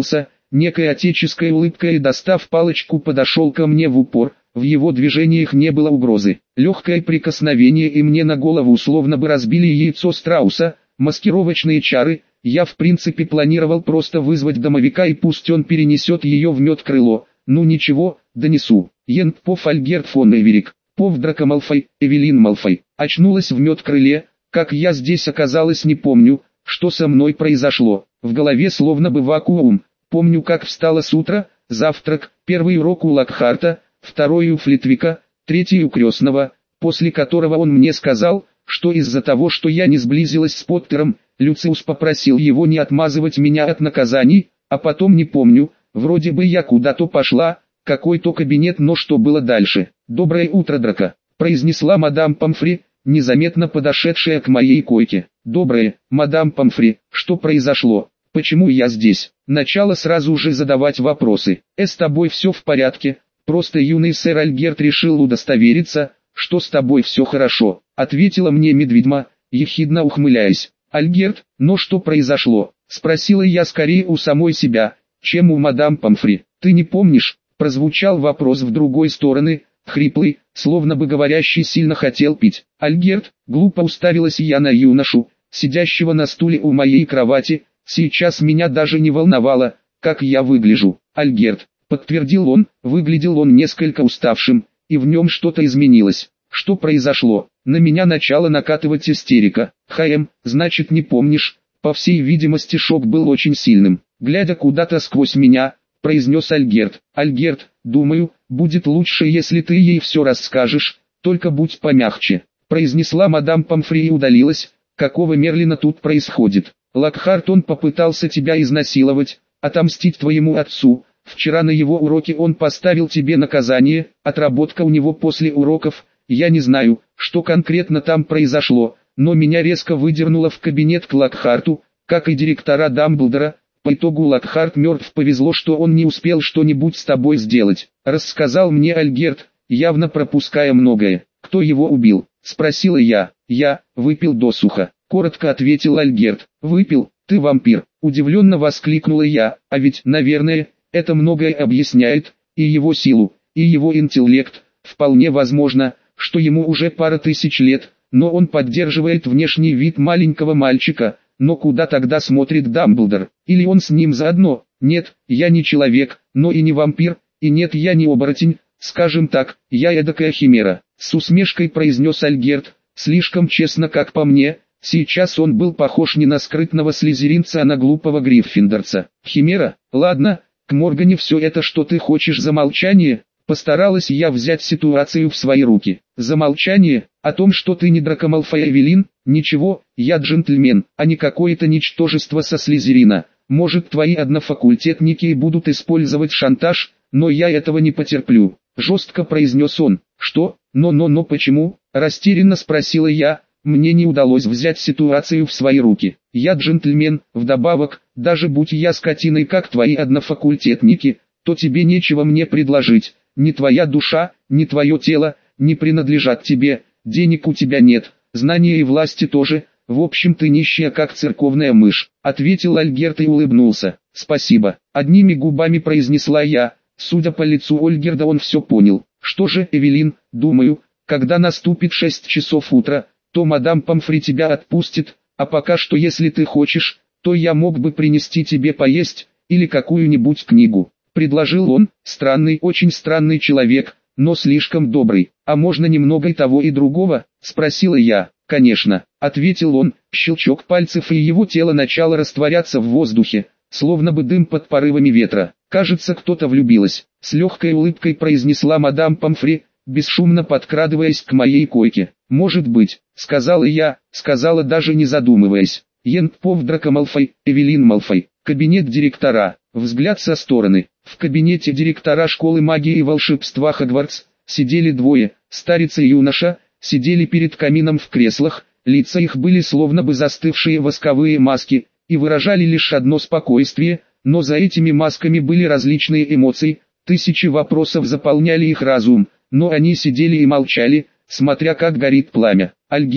S1: некой отеческой улыбкой и, достав палочку, подошел ко мне в упор. В его движениях не было угрозы. Легкое прикосновение и мне на голову словно бы разбили яйцо страуса. Маскировочные чары. Я в принципе планировал просто вызвать домовика и пусть он перенесет ее в медкрыло. Ну ничего, донесу. Ентпов Альгерт фон Эверик. Пов Драко Малфой, Эвелин Малфой. Очнулась в медкрыле. Как я здесь оказалась, не помню, что со мной произошло. В голове словно бы вакуум. Помню, как встала с утра, завтрак, первый урок у Локхарта, второй у Флитвика, третий у Крестного, после которого он мне сказал, что из-за того, что я не сблизилась с Поттером, Люциус попросил его не отмазывать меня от наказаний, а потом не помню, вроде бы я куда-то пошла, какой-то кабинет, но что было дальше? «Доброе утро, Драко», произнесла мадам Помфри, незаметно подошедшая к моей койке. «Доброе, мадам Помфри, что произошло? Почему я здесь?» Начала сразу же задавать вопросы. «С тобой все в порядке?» Просто юный сэр Альгерт решил удостовериться, что с тобой все хорошо, ответила мне медведьма, ехидно ухмыляясь. «Альгерт, но что произошло?» Спросила я скорее у самой себя, чем у мадам Помфри. «Ты не помнишь?» Прозвучал вопрос в другой стороны, хриплый, словно бы говорящий сильно хотел пить. «Альгерт», глупо уставилась я на юношу, сидящего на стуле у моей кровати. Сейчас меня даже не волновало, как я выгляжу. «Альгерт», подтвердил он, выглядел он несколько уставшим, и в нем что-то изменилось. Что произошло? На меня начала накатывать истерика. Значит не помнишь? По всей видимости шок был очень сильным. Глядя куда-то сквозь меня, произнес Альгерт. «Альгерт, думаю, будет лучше, если ты ей все расскажешь, только будь помягче», произнесла мадам Помфри и удалилась. «Какого Мерлина тут происходит? Локхарт, он попытался тебя изнасиловать, отомстить твоему отцу. Вчера на его уроке он поставил тебе наказание, отработка у него после уроков. Я не знаю, что конкретно там произошло, но меня резко выдернуло в кабинет к Локхарту, как и директора Дамблдора. По итогу Локхарт мертв, повезло, что он не успел что-нибудь с тобой сделать», рассказал мне Альгерт, явно пропуская многое. «Кто его убил?» спросила я. «Я выпил досуха», коротко ответил Альгерт. «Выпил? Ты вампир?» удивленно воскликнула я. «А ведь, наверное, это многое объясняет, и его силу, и его интеллект. Вполне возможно, что ему уже пара тысяч лет, но он поддерживает внешний вид маленького мальчика. Но куда тогда смотрит Дамблдор? Или он с ним заодно? Нет, я не человек, но и не вампир, и нет, я не оборотень, скажем так, я эдакая химера», с усмешкой произнес Альгерт. Слишком честно, как по мне. Сейчас он был похож не на скрытного слизеринца, а на глупого гриффиндорца. «Химера? Ладно, к Моргане все это, что ты хочешь за молчание?» Постаралась я взять ситуацию в свои руки. «За молчание? О том, что ты не Драко Малфой, Эвелин? Ничего, я джентльмен, а не какое-то ничтожество со Слизерина. Может, твои однофакультетники и будут использовать шантаж, но я этого не потерплю», жестко произнес он. «Что? Но почему?» растерянно спросила я. Мне не удалось взять ситуацию в свои руки. «Я джентльмен, вдобавок, даже будь я скотиной, как твои однофакультетники, то тебе нечего мне предложить. Ни твоя душа, ни твое тело, не принадлежат тебе, денег у тебя нет, знания и власти тоже, в общем ты нищая, как церковная мышь», ответил Альгерт и улыбнулся. «Спасибо», одними губами произнесла я. Судя по лицу Ольгерда, он все понял. «Что же, Эвелин, думаю, когда наступит 6 часов утра, то мадам Помфри тебя отпустит, а пока что, если ты хочешь, то я мог бы принести тебе поесть, или какую-нибудь книгу», предложил он. Странный, очень странный человек, но слишком добрый. «А можно немного и того и другого?» спросила я. «Конечно», ответил он. Щелчок пальцев, и его тело начало растворяться в воздухе, словно бы дым под порывами ветра. «Кажется, кто-то влюбилась», с легкой улыбкой произнесла мадам Помфри, бесшумно подкрадываясь к моей койке. «Может быть», сказала я, сказала даже не задумываясь. Ентпов Драко Малфой, Эвелин Малфой. Кабинет директора. Взгляд со стороны. В кабинете директора школы магии и волшебства Хогвартс сидели двое, старец и юноша, сидели перед камином в креслах, лица их были словно бы застывшие восковые маски, и выражали лишь одно спокойствие, но за этими масками были различные эмоции, тысячи вопросов заполняли их разум, но они сидели и молчали, смотря как горит пламя. «Альгерт»,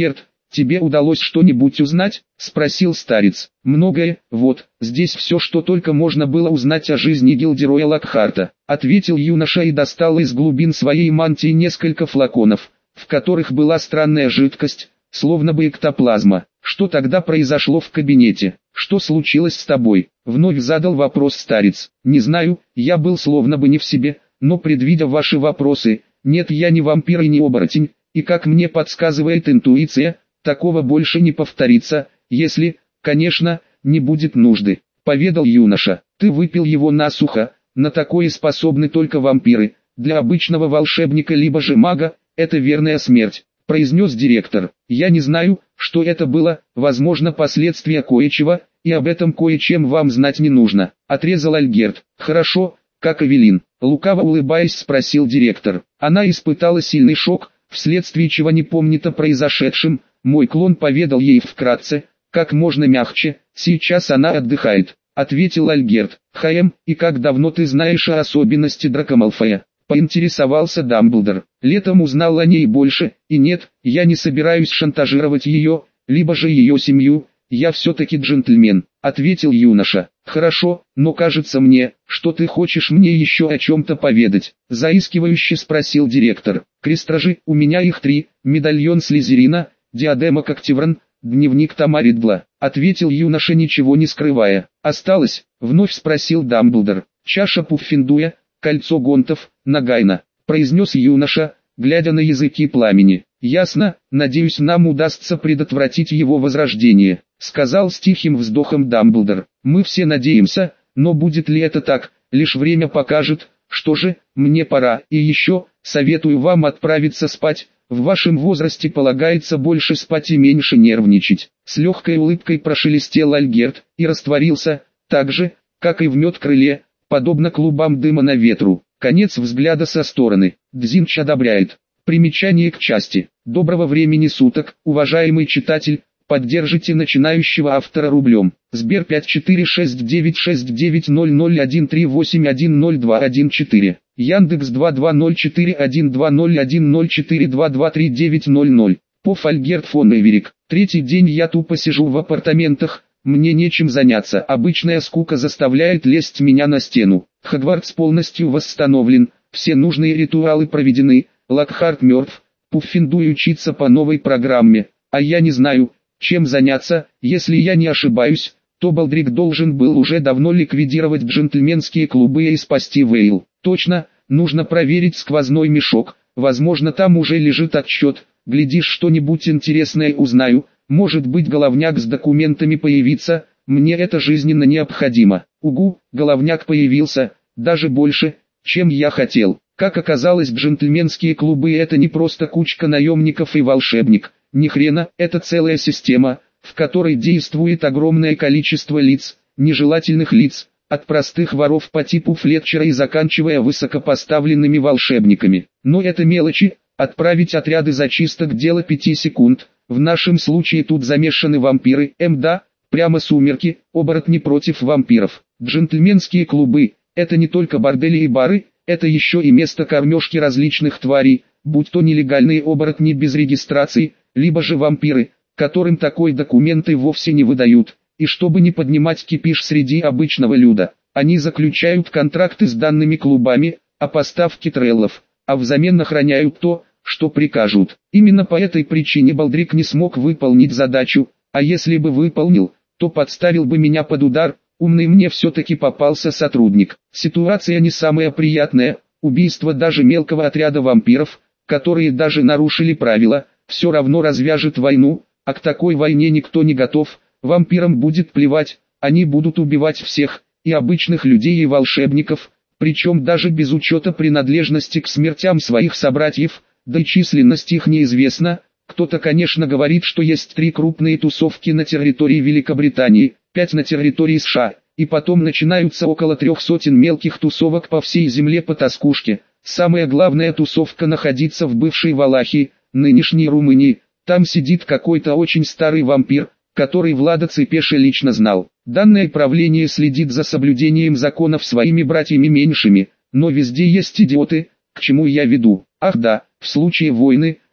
S1: тебе удалось что-нибудь узнать?» – спросил старец. «Многое, вот, здесь все, что только можно было узнать о жизни Гилдероя Локхарта», – ответил юноша и достал из глубин своей мантии несколько флаконов, в которых была странная жидкость, словно бы эктоплазма. «Что тогда произошло в кабинете? Что случилось с тобой?» – вновь задал вопрос старец. «Не знаю, я был словно бы не в себе, но предвидя ваши вопросы, нет, я не вампир и не оборотень, и как мне подсказывает интуиция, такого больше не повторится, если, конечно, не будет нужды», – поведал юноша. «Ты выпил его насухо, на такое способны только вампиры, для обычного волшебника либо же мага, это верная смерть», – произнес директор. «Я не знаю, что это было, возможно, последствия кое-чего, и об этом кое-чем вам знать не нужно», – отрезал Альгерт. «Хорошо, как Эвелин», – лукаво улыбаясь спросил директор. «Она испытала сильный шок, вследствие чего не помнит о произошедшем. Мой клон поведал ей вкратце, как можно мягче. Сейчас она отдыхает», – ответил Альгерт. «И как давно ты знаешь о особенности Драко Малфоя?» – поинтересовался Дамблдор. «Летом узнал о ней больше, и нет, я не собираюсь шантажировать ее, либо же ее семью, я все-таки джентльмен», – ответил юноша. «Хорошо, но кажется мне, что ты хочешь мне еще о чем-то поведать», – заискивающе спросил директор. «Крестражи, у меня их 3, медальон Слизерина, диадема Когтевран, дневник Тома Ридла», – ответил юноша, ничего не скрывая. «Осталось?» – вновь спросил Дамблдор. «Чаша Пуффендуя, кольцо Гонтов, Нагайна», – произнес юноша, глядя на языки пламени. «Ясно, надеюсь, нам удастся предотвратить его возрождение», – сказал с тихим вздохом Дамблдор. «Мы все надеемся, но будет ли это так, лишь время покажет. Что же, мне пора, и еще, советую вам отправиться спать, в вашем возрасте полагается больше спать и меньше нервничать». С легкой улыбкой прошелестел Альгерт, и растворился, так же, как и в мед-крыле, подобно клубам дыма на ветру. Конец взгляда со стороны. Дзинч одобряет. Примечание к части. Доброго времени суток, уважаемый читатель, поддержите начинающего автора рублем. Сбер 5469690013810214. Яндекс 2204120104223900. Поф Альгерт фон Эверик. Третий день я тупо сижу в апартаментах, мне нечем заняться. Обычная скука заставляет лезть меня на стену. Хогвартс полностью восстановлен, все нужные ритуалы проведены, Локхарт мертв, Пуффендуй учится по новой программе, а я не знаю, чем заняться. Если я не ошибаюсь, то Балдрик должен был уже давно ликвидировать джентльменские клубы и спасти Вейл. Точно, нужно проверить сквозной мешок, возможно там уже лежит отчет, глядишь что-нибудь интересное узнаю, может быть головняк с документами появится, мне это жизненно необходимо. Угу, головняк появился, даже больше, чем я хотел. Как оказалось, джентльменские клубы это не просто кучка наемников и волшебник, ни хрена, это целая система, в которой действует огромное количество лиц, нежелательных лиц, от простых воров по типу Флетчера и заканчивая высокопоставленными волшебниками. Но это мелочи, отправить отряды зачисток дело 5 секунд, в нашем случае тут замешаны вампиры, да, прямо сумерки, оборотни против вампиров. Джентльменские клубы, это не только бордели и бары, это еще и место кормежки различных тварей, будь то нелегальные оборотни без регистрации, либо же вампиры, которым такой документы вовсе не выдают. И чтобы не поднимать кипиш среди обычного люда, они заключают контракты с данными клубами о поставке треллов, а взамен охраняют то, что прикажут. Именно по этой причине Балдрик не смог выполнить задачу, а если бы выполнил, то подставил бы меня под удар. Умный мне все-таки попался сотрудник. Ситуация не самая приятная, убийство даже мелкого отряда вампиров, которые даже нарушили правила, все равно развяжет войну, а к такой войне никто не готов, вампирам будет плевать, они будут убивать всех, и обычных людей и волшебников, причем даже без учета принадлежности к смертям своих собратьев, да и численность их неизвестна. Кто-то, конечно, говорит, что есть 3 крупные тусовки на территории Великобритании, 5 на территории США, и потом начинаются около 300 мелких тусовок по всей земле по тоскушке. Самая главная тусовка находится в бывшей Валахии, нынешней Румынии, там сидит какой-то очень старый вампир, который Влада Цепеша лично знал. Данное правление следит за соблюдением законов своими братьями меньшими, но везде есть идиоты, к чему я веду. Ах да, в случае войны,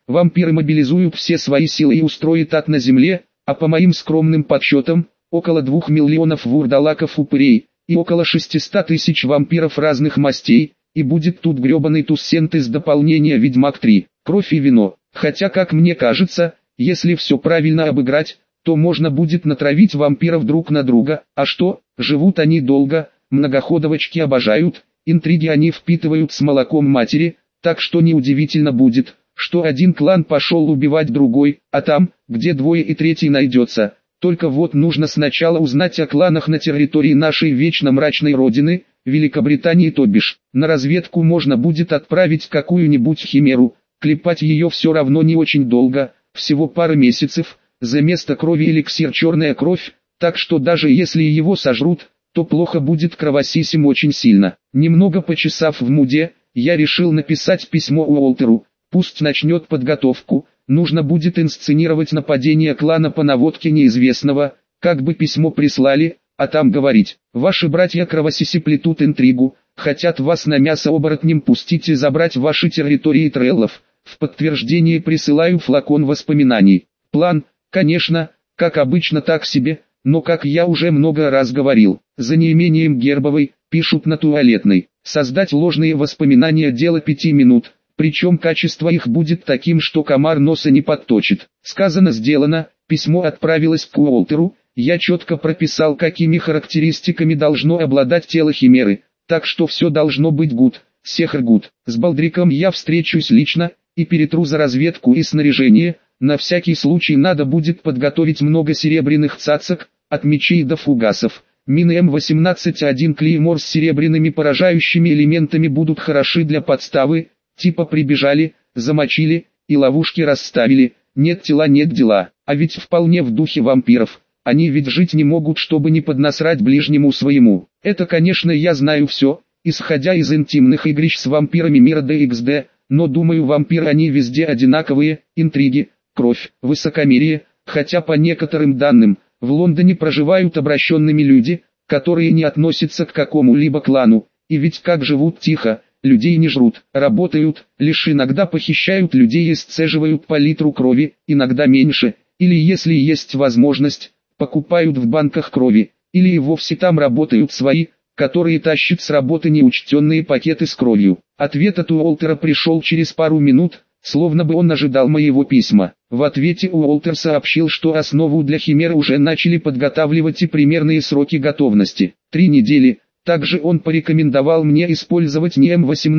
S1: вампиры мобилизуют все свои силы и устроят ад на земле, а по моим скромным подсчетам, около 2 миллионов вурдалаков-упырей, и около 600 тысяч вампиров разных мастей, и будет тут гребаный Туссент из дополнения Ведьмак 3, кровь и вино. Хотя, как мне кажется, если все правильно обыграть, то можно будет натравить вампиров друг на друга. А что, живут они долго, многоходовочки обожают, интриги они впитывают с молоком матери, так что неудивительно будет, что один клан пошел убивать другой, а там, где двое и третий найдется. Только вот нужно сначала узнать о кланах на территории нашей вечно мрачной родины, Великобритании, то бишь. На разведку можно будет отправить какую-нибудь химеру, клепать ее все равно не очень долго, всего пара месяцев, за место крови эликсир черная кровь, так что даже если его сожрут, то плохо будет кровосисим очень сильно. Немного почесав в муде, я решил написать письмо Уолтеру, пусть начнет подготовку, нужно будет инсценировать нападение клана по наводке неизвестного, как бы письмо прислали, а там говорить: ваши братья-кровосиси плетут интригу, хотят вас на мясо оборотнем пустить и забрать ваши территории треллов, в подтверждение присылаю флакон воспоминаний. План, конечно, как обычно так себе, но как я уже много раз говорил, за неимением гербовой, пишут на туалетной. Создать ложные воспоминания — дело 5 минут, причем качество их будет таким, что комар носа не подточит. Сказано, сделано, письмо отправилось к Уолтеру, я четко прописал, какими характеристиками должно обладать тело химеры, так что все должно быть гуд, сехр гуд. С Балдриком я встречусь лично, и перетру за разведку и снаряжение. На всякий случай надо будет подготовить много серебряных цацок, от мечей до фугасов. Мины М18-1 Клеймор с серебряными поражающими элементами будут хороши для подставы, типа прибежали, замочили, и ловушки расставили, нет тела нет дела. А ведь вполне в духе вампиров, они ведь жить не могут, чтобы не поднасрать ближнему своему. Это, конечно, я знаю все, исходя из интимных игрищ с вампирами мира DXD, но думаю, вампиры они везде одинаковые: интриги, кровь, высокомерие, хотя по некоторым данным, в Лондоне проживают обращенными люди, которые не относятся к какому-либо клану, и ведь как живут тихо, людей не жрут, работают, лишь иногда похищают людей и сцеживают по литру крови, иногда меньше, или если есть возможность, покупают в банках крови, или и вовсе там работают свои, которые тащат с работы неучтенные пакеты с кровью. Ответ от Уолтера пришел через пару минут, словно бы он ожидал моего письма. В ответе Уолтер сообщил, что основу для химеры уже начали подготавливать и примерные сроки готовности — 3 недели. Также он порекомендовал мне использовать не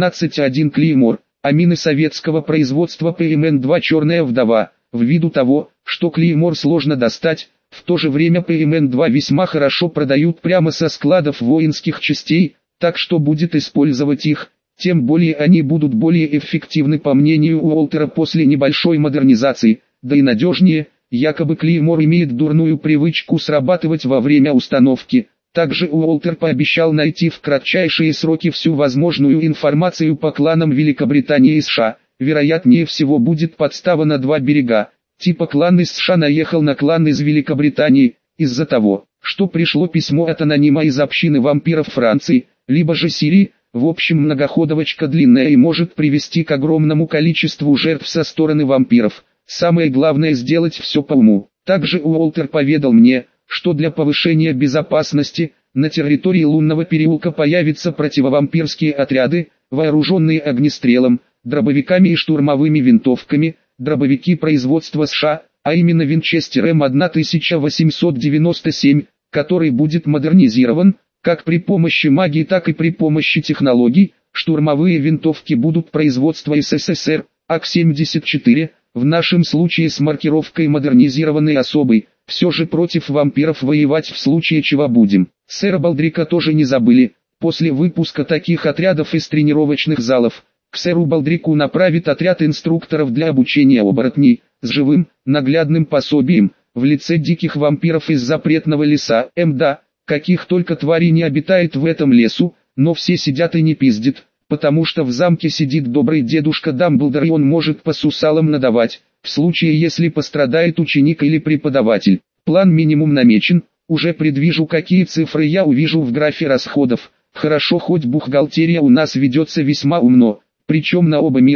S1: М18-1 Клеймор, а мины советского производства ПМН-2 «Черная вдова», ввиду того, что Клеймор сложно достать. В то же время ПМН-2 весьма хорошо продают прямо со складов воинских частей, так что будет использовать их, тем более они будут более эффективны по мнению Уолтера после небольшой модернизации, да и надежнее. Якобы Клеймор имеет дурную привычку срабатывать во время установки. Также Уолтер пообещал найти в кратчайшие сроки всю возможную информацию по кланам Великобритании и США. Вероятнее всего будет подстава на 2 берега. Типа клан из США наехал на клан из Великобритании, из-за того, что пришло письмо от анонима из общины вампиров Франции, либо же Сирии. В общем, многоходовочка длинная и может привести к огромному количеству жертв со стороны вампиров. Самое главное — сделать все по уму. Также Уолтер поведал мне, что для повышения безопасности, на территории лунного переулка появятся противовампирские отряды, вооруженные огнестрелом, дробовиками и штурмовыми винтовками. Дробовики производства США, а именно Винчестер М1897, который будет модернизирован, как при помощи магии, так и при помощи технологий. Штурмовые винтовки будут производства СССР, АК-74, в нашем случае с маркировкой модернизированной особой. Все же против вампиров воевать в случае чего будем. Сэра Балдрика тоже не забыли. После выпуска таких отрядов из тренировочных залов, к сэру Балдрику направит отряд инструкторов для обучения оборотней, с живым, наглядным пособием, в лице диких вампиров из запретного леса. Да, каких только тварей не обитает в этом лесу, но все сидят и не пиздят, потому что в замке сидит добрый дедушка Дамблдор, и он может по сусалам надавать, в случае если пострадает ученик или преподаватель. План минимум намечен, уже предвижу, какие цифры я увижу в графе расходов. Хорошо, хоть бухгалтерия у нас ведется весьма умно, причем на оба мира,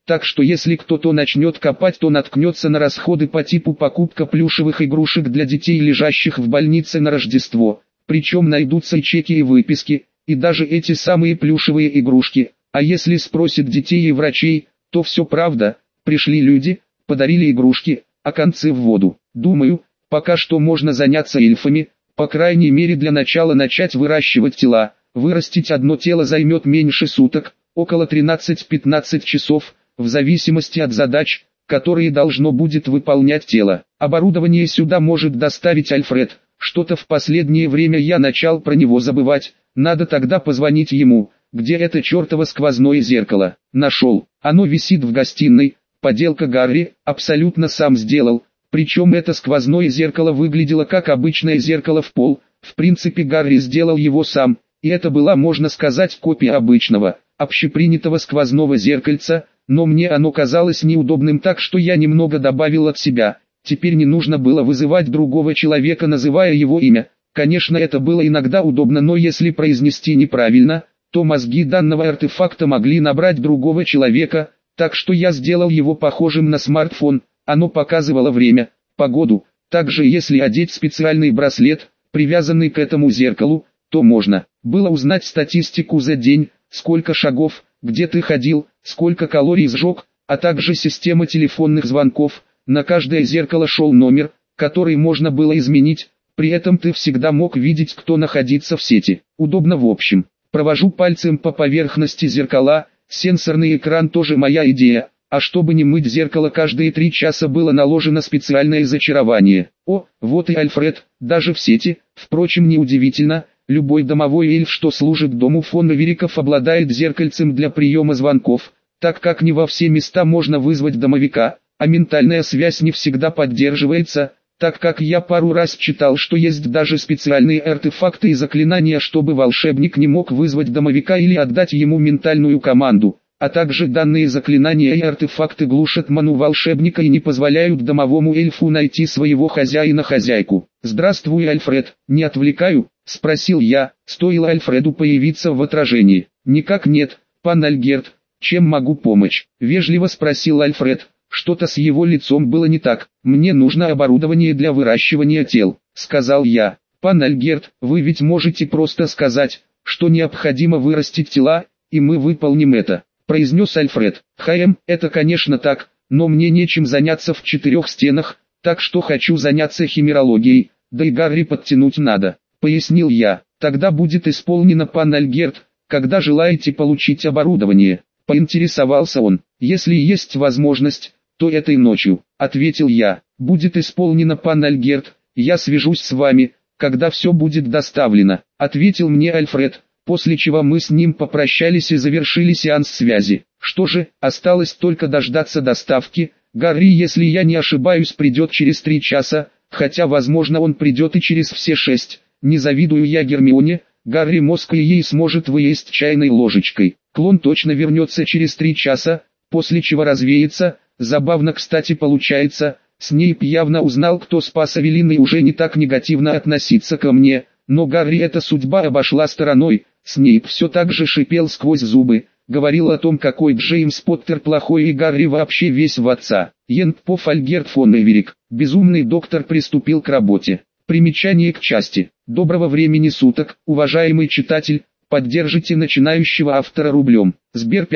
S1: так что если кто-то начнет копать, то наткнется на расходы по типу покупка плюшевых игрушек для детей, лежащих в больнице на Рождество, причем найдутся и чеки, и выписки, и даже эти самые плюшевые игрушки. А если спросят детей и врачей, то все правда, пришли люди, подарили игрушки, а концы в воду. Думаю, пока что можно заняться эльфами, по крайней мере для начала начать выращивать тела. Вырастить одно тело займет меньше суток, около 13-15 часов, в зависимости от задач, которые должно будет выполнять тело. Оборудование сюда может доставить Альфред. Что-то в последнее время я начал про него забывать, надо тогда позвонить ему. Где это чертово сквозное зеркало? Нашел. Оно висит в гостиной, поделка Гарри, абсолютно сам сделал. Причем это сквозное зеркало выглядело как обычное зеркало в пол. В принципе Гарри сделал его сам, и это была, можно сказать, копия обычного, общепринятого сквозного зеркальца, но мне оно казалось неудобным, так что я немного добавил от себя. Теперь не нужно было вызывать другого человека, называя его имя. Конечно, это было иногда удобно, но если произнести неправильно, то мозги данного артефакта могли набрать другого человека, так что я сделал его похожим на смартфон. Оно показывало время, погоду. Также если одеть специальный браслет, привязанный к этому зеркалу, то можно было узнать статистику за день, сколько шагов, где ты ходил, сколько калорий сжег, а также система телефонных звонков. На каждое зеркало шел номер, который можно было изменить, при этом ты всегда мог видеть, кто находится в сети. Удобно в общем. Провожу пальцем по поверхности зеркала, сенсорный экран тоже моя идея, а чтобы не мыть зеркало каждые 3 часа, было наложено специальное зачарование. О, вот и Альфред, даже в сети. Впрочем, неудивительно, любой домовой эльф, что служит дому фон Эвериков, обладает зеркальцем для приема звонков, так как не во все места можно вызвать домовика, а ментальная связь не всегда поддерживается, так как я пару раз читал, что есть даже специальные артефакты и заклинания, чтобы волшебник не мог вызвать домовика или отдать ему ментальную команду, а также данные заклинания и артефакты глушат ману волшебника и не позволяют домовому эльфу найти своего хозяина-хозяйку. «Здравствуй, Альфред, не отвлекаю?» — спросил я, стоило Альфреду появиться в отражении. «Никак нет, пан Альгерт, чем могу помочь?» — вежливо спросил Альфред. Что-то с его лицом было не так. «Мне нужно оборудование для выращивания тел», — сказал я. «Пан Альгерт, вы ведь можете просто сказать, что необходимо вырастить тела, и мы выполним это», — произнес Альфред. Это конечно так, но мне нечем заняться в 4 стенах, так что хочу заняться химерологией, да и Гарри подтянуть надо», — пояснил я. «Тогда будет исполнено, пан Альгерт, когда желаете получить оборудование?» — поинтересовался он. «Если есть возможность, то этой ночью», — ответил я. «Будет исполнено, пан Альгерт, я свяжусь с вами, когда все будет доставлено», — ответил мне Альфред, после чего мы с ним попрощались и завершили сеанс связи. Что же, осталось только дождаться доставки. Гарри, если я не ошибаюсь, придет через 3 часа, хотя возможно он придет и через все 6. Не завидую я Гермионе, Гарри мозг и ей сможет выесть чайной ложечкой. Клон точно вернется через 3 часа, после чего развеется. Забавно, кстати, получается, Снейп явно узнал, кто спас Авелин, и уже не так негативно относиться ко мне, но Гарри эта судьба обошла стороной. Снейп все так же шипел сквозь зубы, говорил о том, какой Джеймс Поттер плохой и Гарри вообще весь в отца. Янпоф Альгерт фон Эверик, безумный доктор, приступил к работе. Примечание к части. Доброго времени суток, уважаемый читатель. Поддержите начинающего автора рублем. Сбер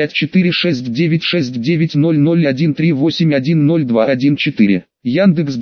S1: 5469690013810214. Яндекс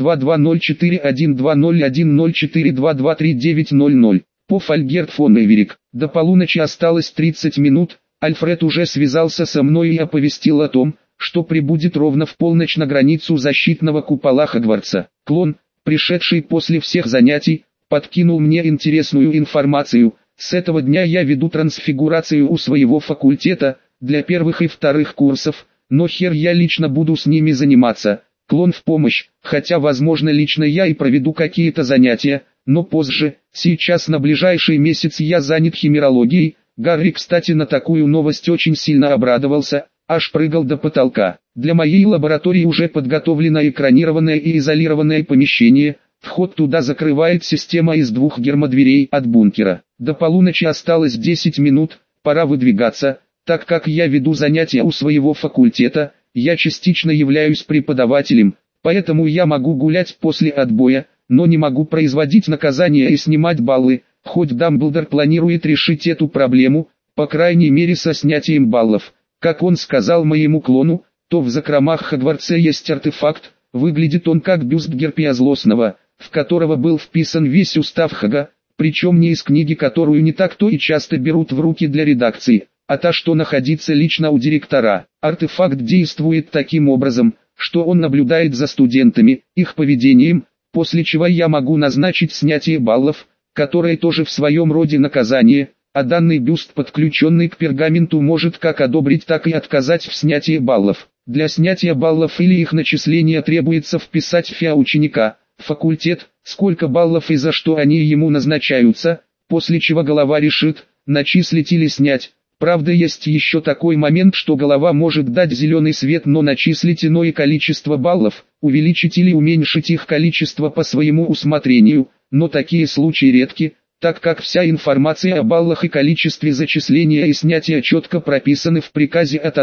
S1: 2204120104223900. Поф Альгерт фон Эверик. До полуночи осталось 30 минут. Альфред уже связался со мной и оповестил о том, что прибудет ровно в полночь на границу защитного купола Хогвартса. Клон, пришедший после всех занятий, подкинул мне интересную информацию. С этого дня я веду трансфигурацию у своего факультета, для первых и вторых курсов, но хер я лично буду с ними заниматься. Клон в помощь, хотя возможно лично я и проведу какие-то занятия, но позже. Сейчас на ближайший месяц я занят химерологией. Гарри, кстати, на такую новость очень сильно обрадовался, аж прыгал до потолка. Для моей лаборатории уже подготовлено экранированное и изолированное помещение. Вход туда закрывает система из 2 гермодверей от бункера. До полуночи осталось 10 минут, пора выдвигаться. Так как я веду занятия у своего факультета, я частично являюсь преподавателем, поэтому я могу гулять после отбоя, но не могу производить наказания и снимать баллы, хоть Дамблдор планирует решить эту проблему, по крайней мере со снятием баллов. Как он сказал моему клону, то в закромах Хогвартса есть артефакт, выглядит он как бюст Герпия Злостного, в которого был вписан весь устав Хога, причем не из книги, которую не так-то и часто берут в руки для редакции, а та, что находится лично у директора. Артефакт действует таким образом, что он наблюдает за студентами, их поведением, после чего я могу назначить снятие баллов, которое тоже в своем роде наказание, а данный бюст, подключенный к пергаменту, может как одобрить, так и отказать в снятии баллов. Для снятия баллов или их начисления требуется вписать ФИА ученика, факультет, сколько баллов и за что они ему назначаются, после чего голова решит, начислить или снять. Правда, есть еще такой момент, что голова может дать зеленый свет, но начислить иное количество баллов, увеличить или уменьшить их количество по своему усмотрению, но такие случаи редки, так как вся информация о баллах и количестве зачисления и снятия четко прописаны в приказе от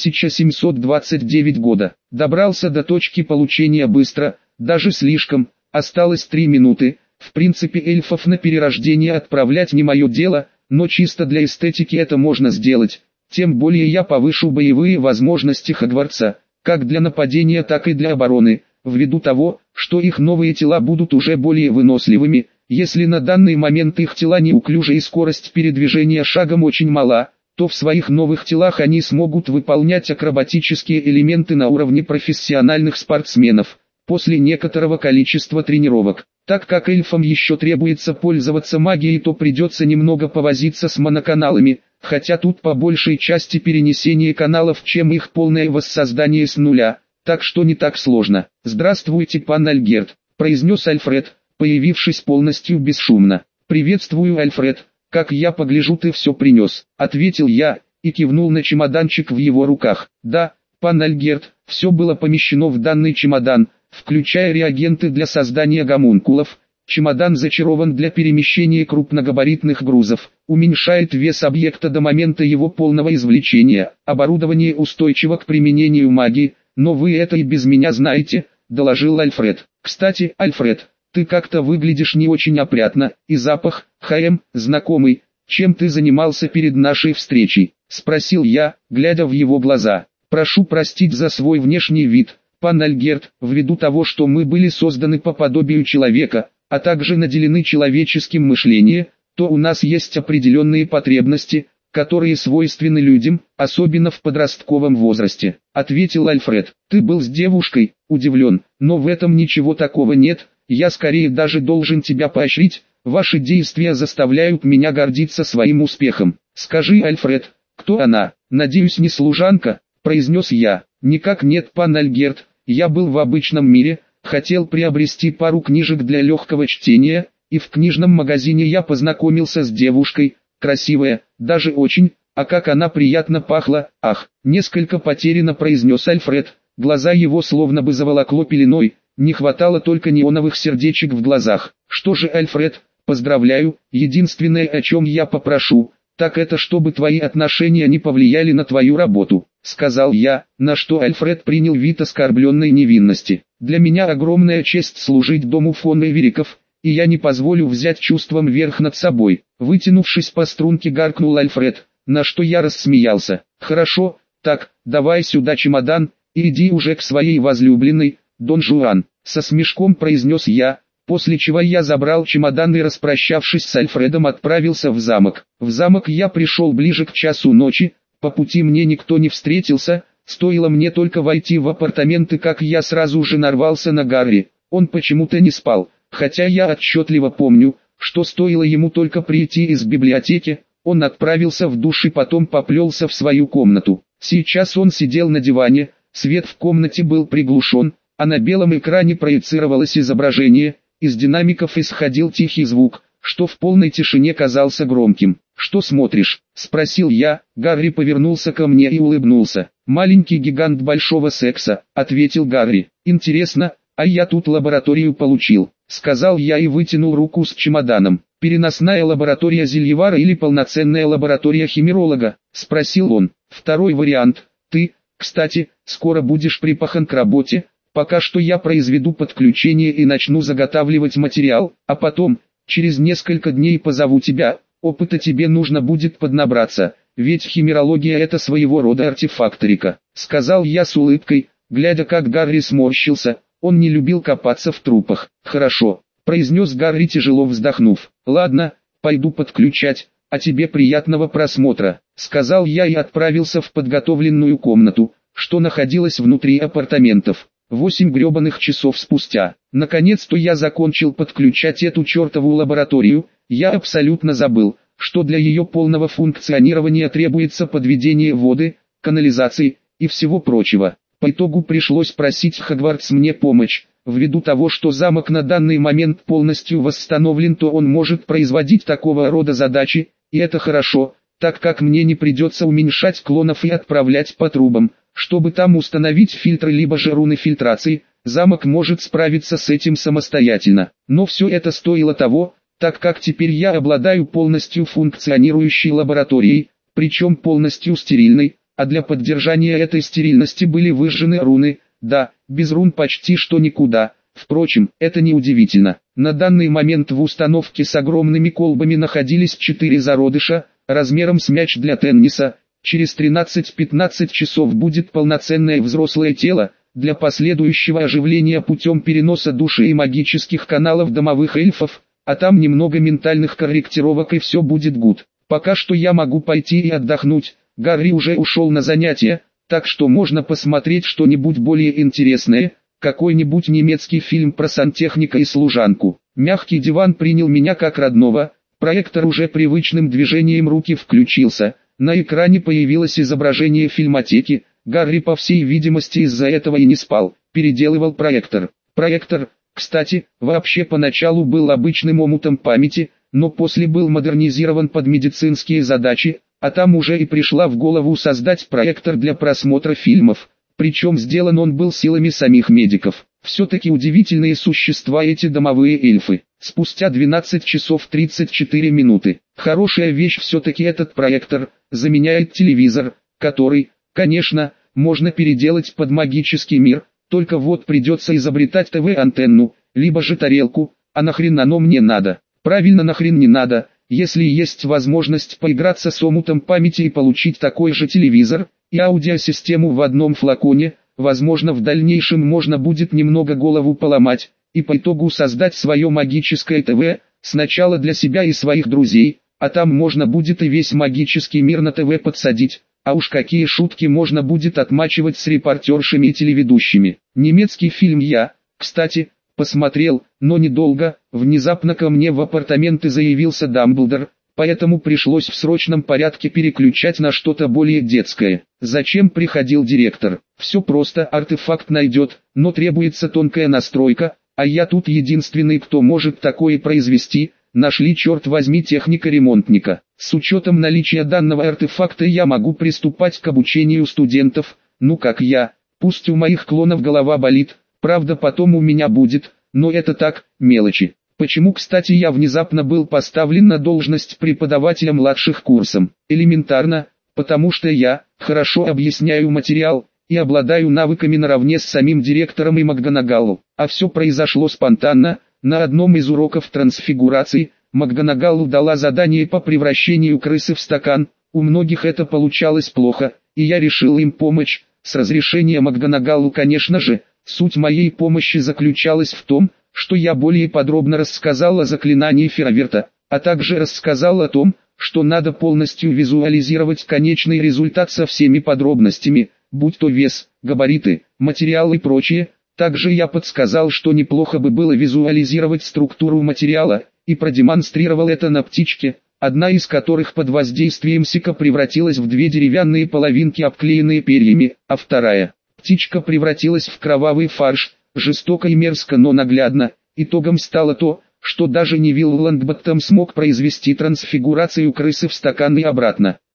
S1: 1729 года. Добрался до точки получения быстро, даже слишком, осталось 3 минуты, в принципе эльфов на перерождение отправлять не мое дело, но чисто для эстетики это можно сделать, тем более я повышу боевые возможности Хогвартса, как для нападения, так и для обороны, ввиду того, что их новые тела будут уже более выносливыми, если на данный момент их тела неуклюжи и скорость передвижения шагом очень мала, то в своих новых телах они смогут выполнять акробатические элементы на уровне профессиональных спортсменов, после некоторого количества тренировок. Так как эльфам еще требуется пользоваться магией, то придется немного повозиться с моноканалами, хотя тут по большей части перенесение каналов, чем их полное воссоздание с нуля, так что не так сложно. «Здравствуйте, пан Альгерт», — произнес Альфред, появившись полностью бесшумно. «Приветствую, Альфред, как я погляжу, ты все принес», — ответил я, и кивнул на чемоданчик в его руках. «Да, пан Альгерт, все было помещено в данный чемодан, включая реагенты для создания гомункулов. Чемодан зачарован для перемещения крупногабаритных грузов, уменьшает вес объекта до момента его полного извлечения. Оборудование устойчиво к применению магии, но вы это и без меня знаете», — доложил Альфред. «Кстати, Альфред, ты как-то выглядишь не очень опрятно, и запах, знакомый. Чем ты занимался перед нашей встречей?» — спросил я, глядя в его глаза. «Прошу простить за свой внешний вид, пан Альгерт, ввиду того, что мы были созданы по подобию человека, а также наделены человеческим мышлением, то у нас есть определенные потребности, которые свойственны людям, особенно в подростковом возрасте», — ответил Альфред. «Ты был с девушкой?» — удивлен. «Но в этом ничего такого нет, я скорее даже должен тебя поощрить, ваши действия заставляют меня гордиться своим успехом. Скажи, Альфред, кто она?» «Надеюсь, не служанка?» — произнес я. «Никак нет, пан Альгерт, я был в обычном мире, хотел приобрести пару книжек для легкого чтения, и в книжном магазине я познакомился с девушкой, красивая, даже очень, а как она приятно пахла, ах!» Несколько потерянно произнес Альфред, глаза его словно бы заволокло пеленой, не хватало только неоновых сердечек в глазах. «Что же, Альфред, поздравляю, единственное, о чем я попрошу, так это чтобы твои отношения не повлияли на твою работу», — сказал я, на что Альфред принял вид оскорбленной невинности. «Для меня огромная честь служить дому фон Эвериков, и я не позволю взять чувством верх над собой», — вытянувшись по струнке, гаркнул Альфред, на что я рассмеялся. «Хорошо, так, давай сюда чемодан, и иди уже к своей возлюбленной, Дон Жуан», — со смешком произнес я, после чего я забрал чемодан и, распрощавшись с Альфредом, отправился в замок. В замок я пришел ближе к часу ночи, по пути мне никто не встретился, стоило мне только войти в апартаменты, как я сразу же нарвался на Гарри. Он почему-то не спал, хотя я отчетливо помню, что стоило ему только прийти из библиотеки, он отправился в душ и потом поплелся в свою комнату. Сейчас он сидел на диване, свет в комнате был приглушен, а на белом экране проецировалось изображение, из динамиков исходил тихий звук, что в полной тишине казался громким. «Что смотришь?» — спросил я. Гарри повернулся ко мне и улыбнулся. «Маленький гигант большого секса», — ответил Гарри. «Интересно, а я тут лабораторию получил», — сказал я и вытянул руку с чемоданом. «Переносная лаборатория зельевара или полноценная лаборатория химеролога?» — спросил он. «Второй вариант. Ты, к Кстати, скоро будешь припахан к работе, пока что я произведу подключение и начну заготавливать материал, а потом, через несколько дней позову тебя, опыта тебе нужно будет поднабраться, ведь химерология это своего рода артефакторика, сказал я с улыбкой, глядя как Гарри сморщился, он не любил копаться в трупах. Хорошо, произнес Гарри тяжело вздохнув, ладно, пойду подключать, а тебе приятного просмотра, сказал я и отправился в подготовленную комнату, что находилась внутри апартаментов. 8 гребаных часов спустя, наконец-то я закончил подключать эту чертову лабораторию, я абсолютно забыл, что для ее полного функционирования требуется подведение воды, канализации и всего прочего. По итогу пришлось просить Хогвартс мне помощь, ввиду того, что замок на данный момент полностью восстановлен, то он может производить такого рода задачи, и это хорошо, так как мне не придется уменьшать клонов и отправлять по трубам, чтобы там установить фильтры либо же руны фильтрации. Замок может справиться с этим самостоятельно, но все это стоило того, так как теперь я обладаю полностью функционирующей лабораторией, причем полностью стерильной, а для поддержания этой стерильности были выжжены руны. Да, без рун почти что никуда. Впрочем, это не удивительно. На данный момент в установке с огромными колбами находились 4 зародыша, размером с мяч для тенниса. Через 13-15 часов будет полноценное взрослое тело, для последующего оживления путем переноса души и магических каналов домовых эльфов, а там немного ментальных корректировок и все будет гуд. Пока что я могу пойти и отдохнуть, Гарри уже ушел на занятия, так что можно посмотреть что-нибудь более интересное, какой-нибудь немецкий фильм про сантехника и служанку. Мягкий диван принял меня как родного, проектор уже привычным движением руки включился, на экране появилось изображение фильмотеки, Гарри по всей видимости из-за этого и не спал, переделывал проектор. Проектор, кстати, вообще поначалу был обычным омутом памяти, но после был модернизирован под медицинские задачи, а там уже и пришла в голову создать проектор для просмотра фильмов, причем сделан он был силами самих медиков. Все-таки удивительные существа эти домовые эльфы. Спустя 12 часов 34 минуты. Хорошая вещь все-таки этот проектор, заменяет телевизор, который, конечно, можно переделать под магический мир, только вот придется изобретать ТВ-антенну, либо же тарелку, а нахрен оно мне надо? Правильно, нахрен не надо, если есть возможность поиграться с омутом памяти и получить такой же телевизор, и аудиосистему в одном флаконе, возможно в дальнейшем можно будет немного голову поломать, и по итогу создать свое магическое ТВ, сначала для себя и своих друзей, а там можно будет и весь магический мир на ТВ подсадить, а уж какие шутки можно будет отмачивать с репортершами и телеведущими. Немецкий фильм я, кстати, посмотрел, но недолго, внезапно ко мне в апартаменты заявился Дамблдор, поэтому пришлось в срочном порядке переключать на что-то более детское. Зачем приходил директор? Все просто, артефакт найдет, но требуется тонкая настройка, а я тут единственный, кто может такое произвести. Нашли, черт возьми, техника-ремонтника. С учетом наличия данного артефакта я могу приступать к обучению студентов, ну как я, пусть у моих клонов голова болит, правда потом у меня будет, но это так, мелочи. Почему, кстати, я внезапно был поставлен на должность преподавателя младших курсов? Элементарно, потому что я хорошо объясняю материал и обладаю навыками наравне с самим директором и МакГонагалл. А все произошло спонтанно. На одном из уроков трансфигурации МакГонагалл дала задание по превращению крысы в стакан. У многих это получалось плохо, и я решил им помочь. С разрешения МакГонагалл, конечно же. Суть моей помощи заключалась в том, что я более подробно рассказал о заклинании Фераверта, а также рассказал о том, что надо полностью визуализировать конечный результат со всеми подробностями, будь то вес, габариты, материал и прочее. Также я подсказал, что неплохо бы было визуализировать структуру материала, и продемонстрировал это на птичке, одна из которых под воздействием сика превратилась в 2 деревянные половинки, обклеенные перьями, а вторая птичка превратилась в кровавый фарш. Жестоко и мерзко, но наглядно. Итогом стало то, что даже Невилл Лонгботтом смог произвести трансфигурацию крысы в стакан и обратно.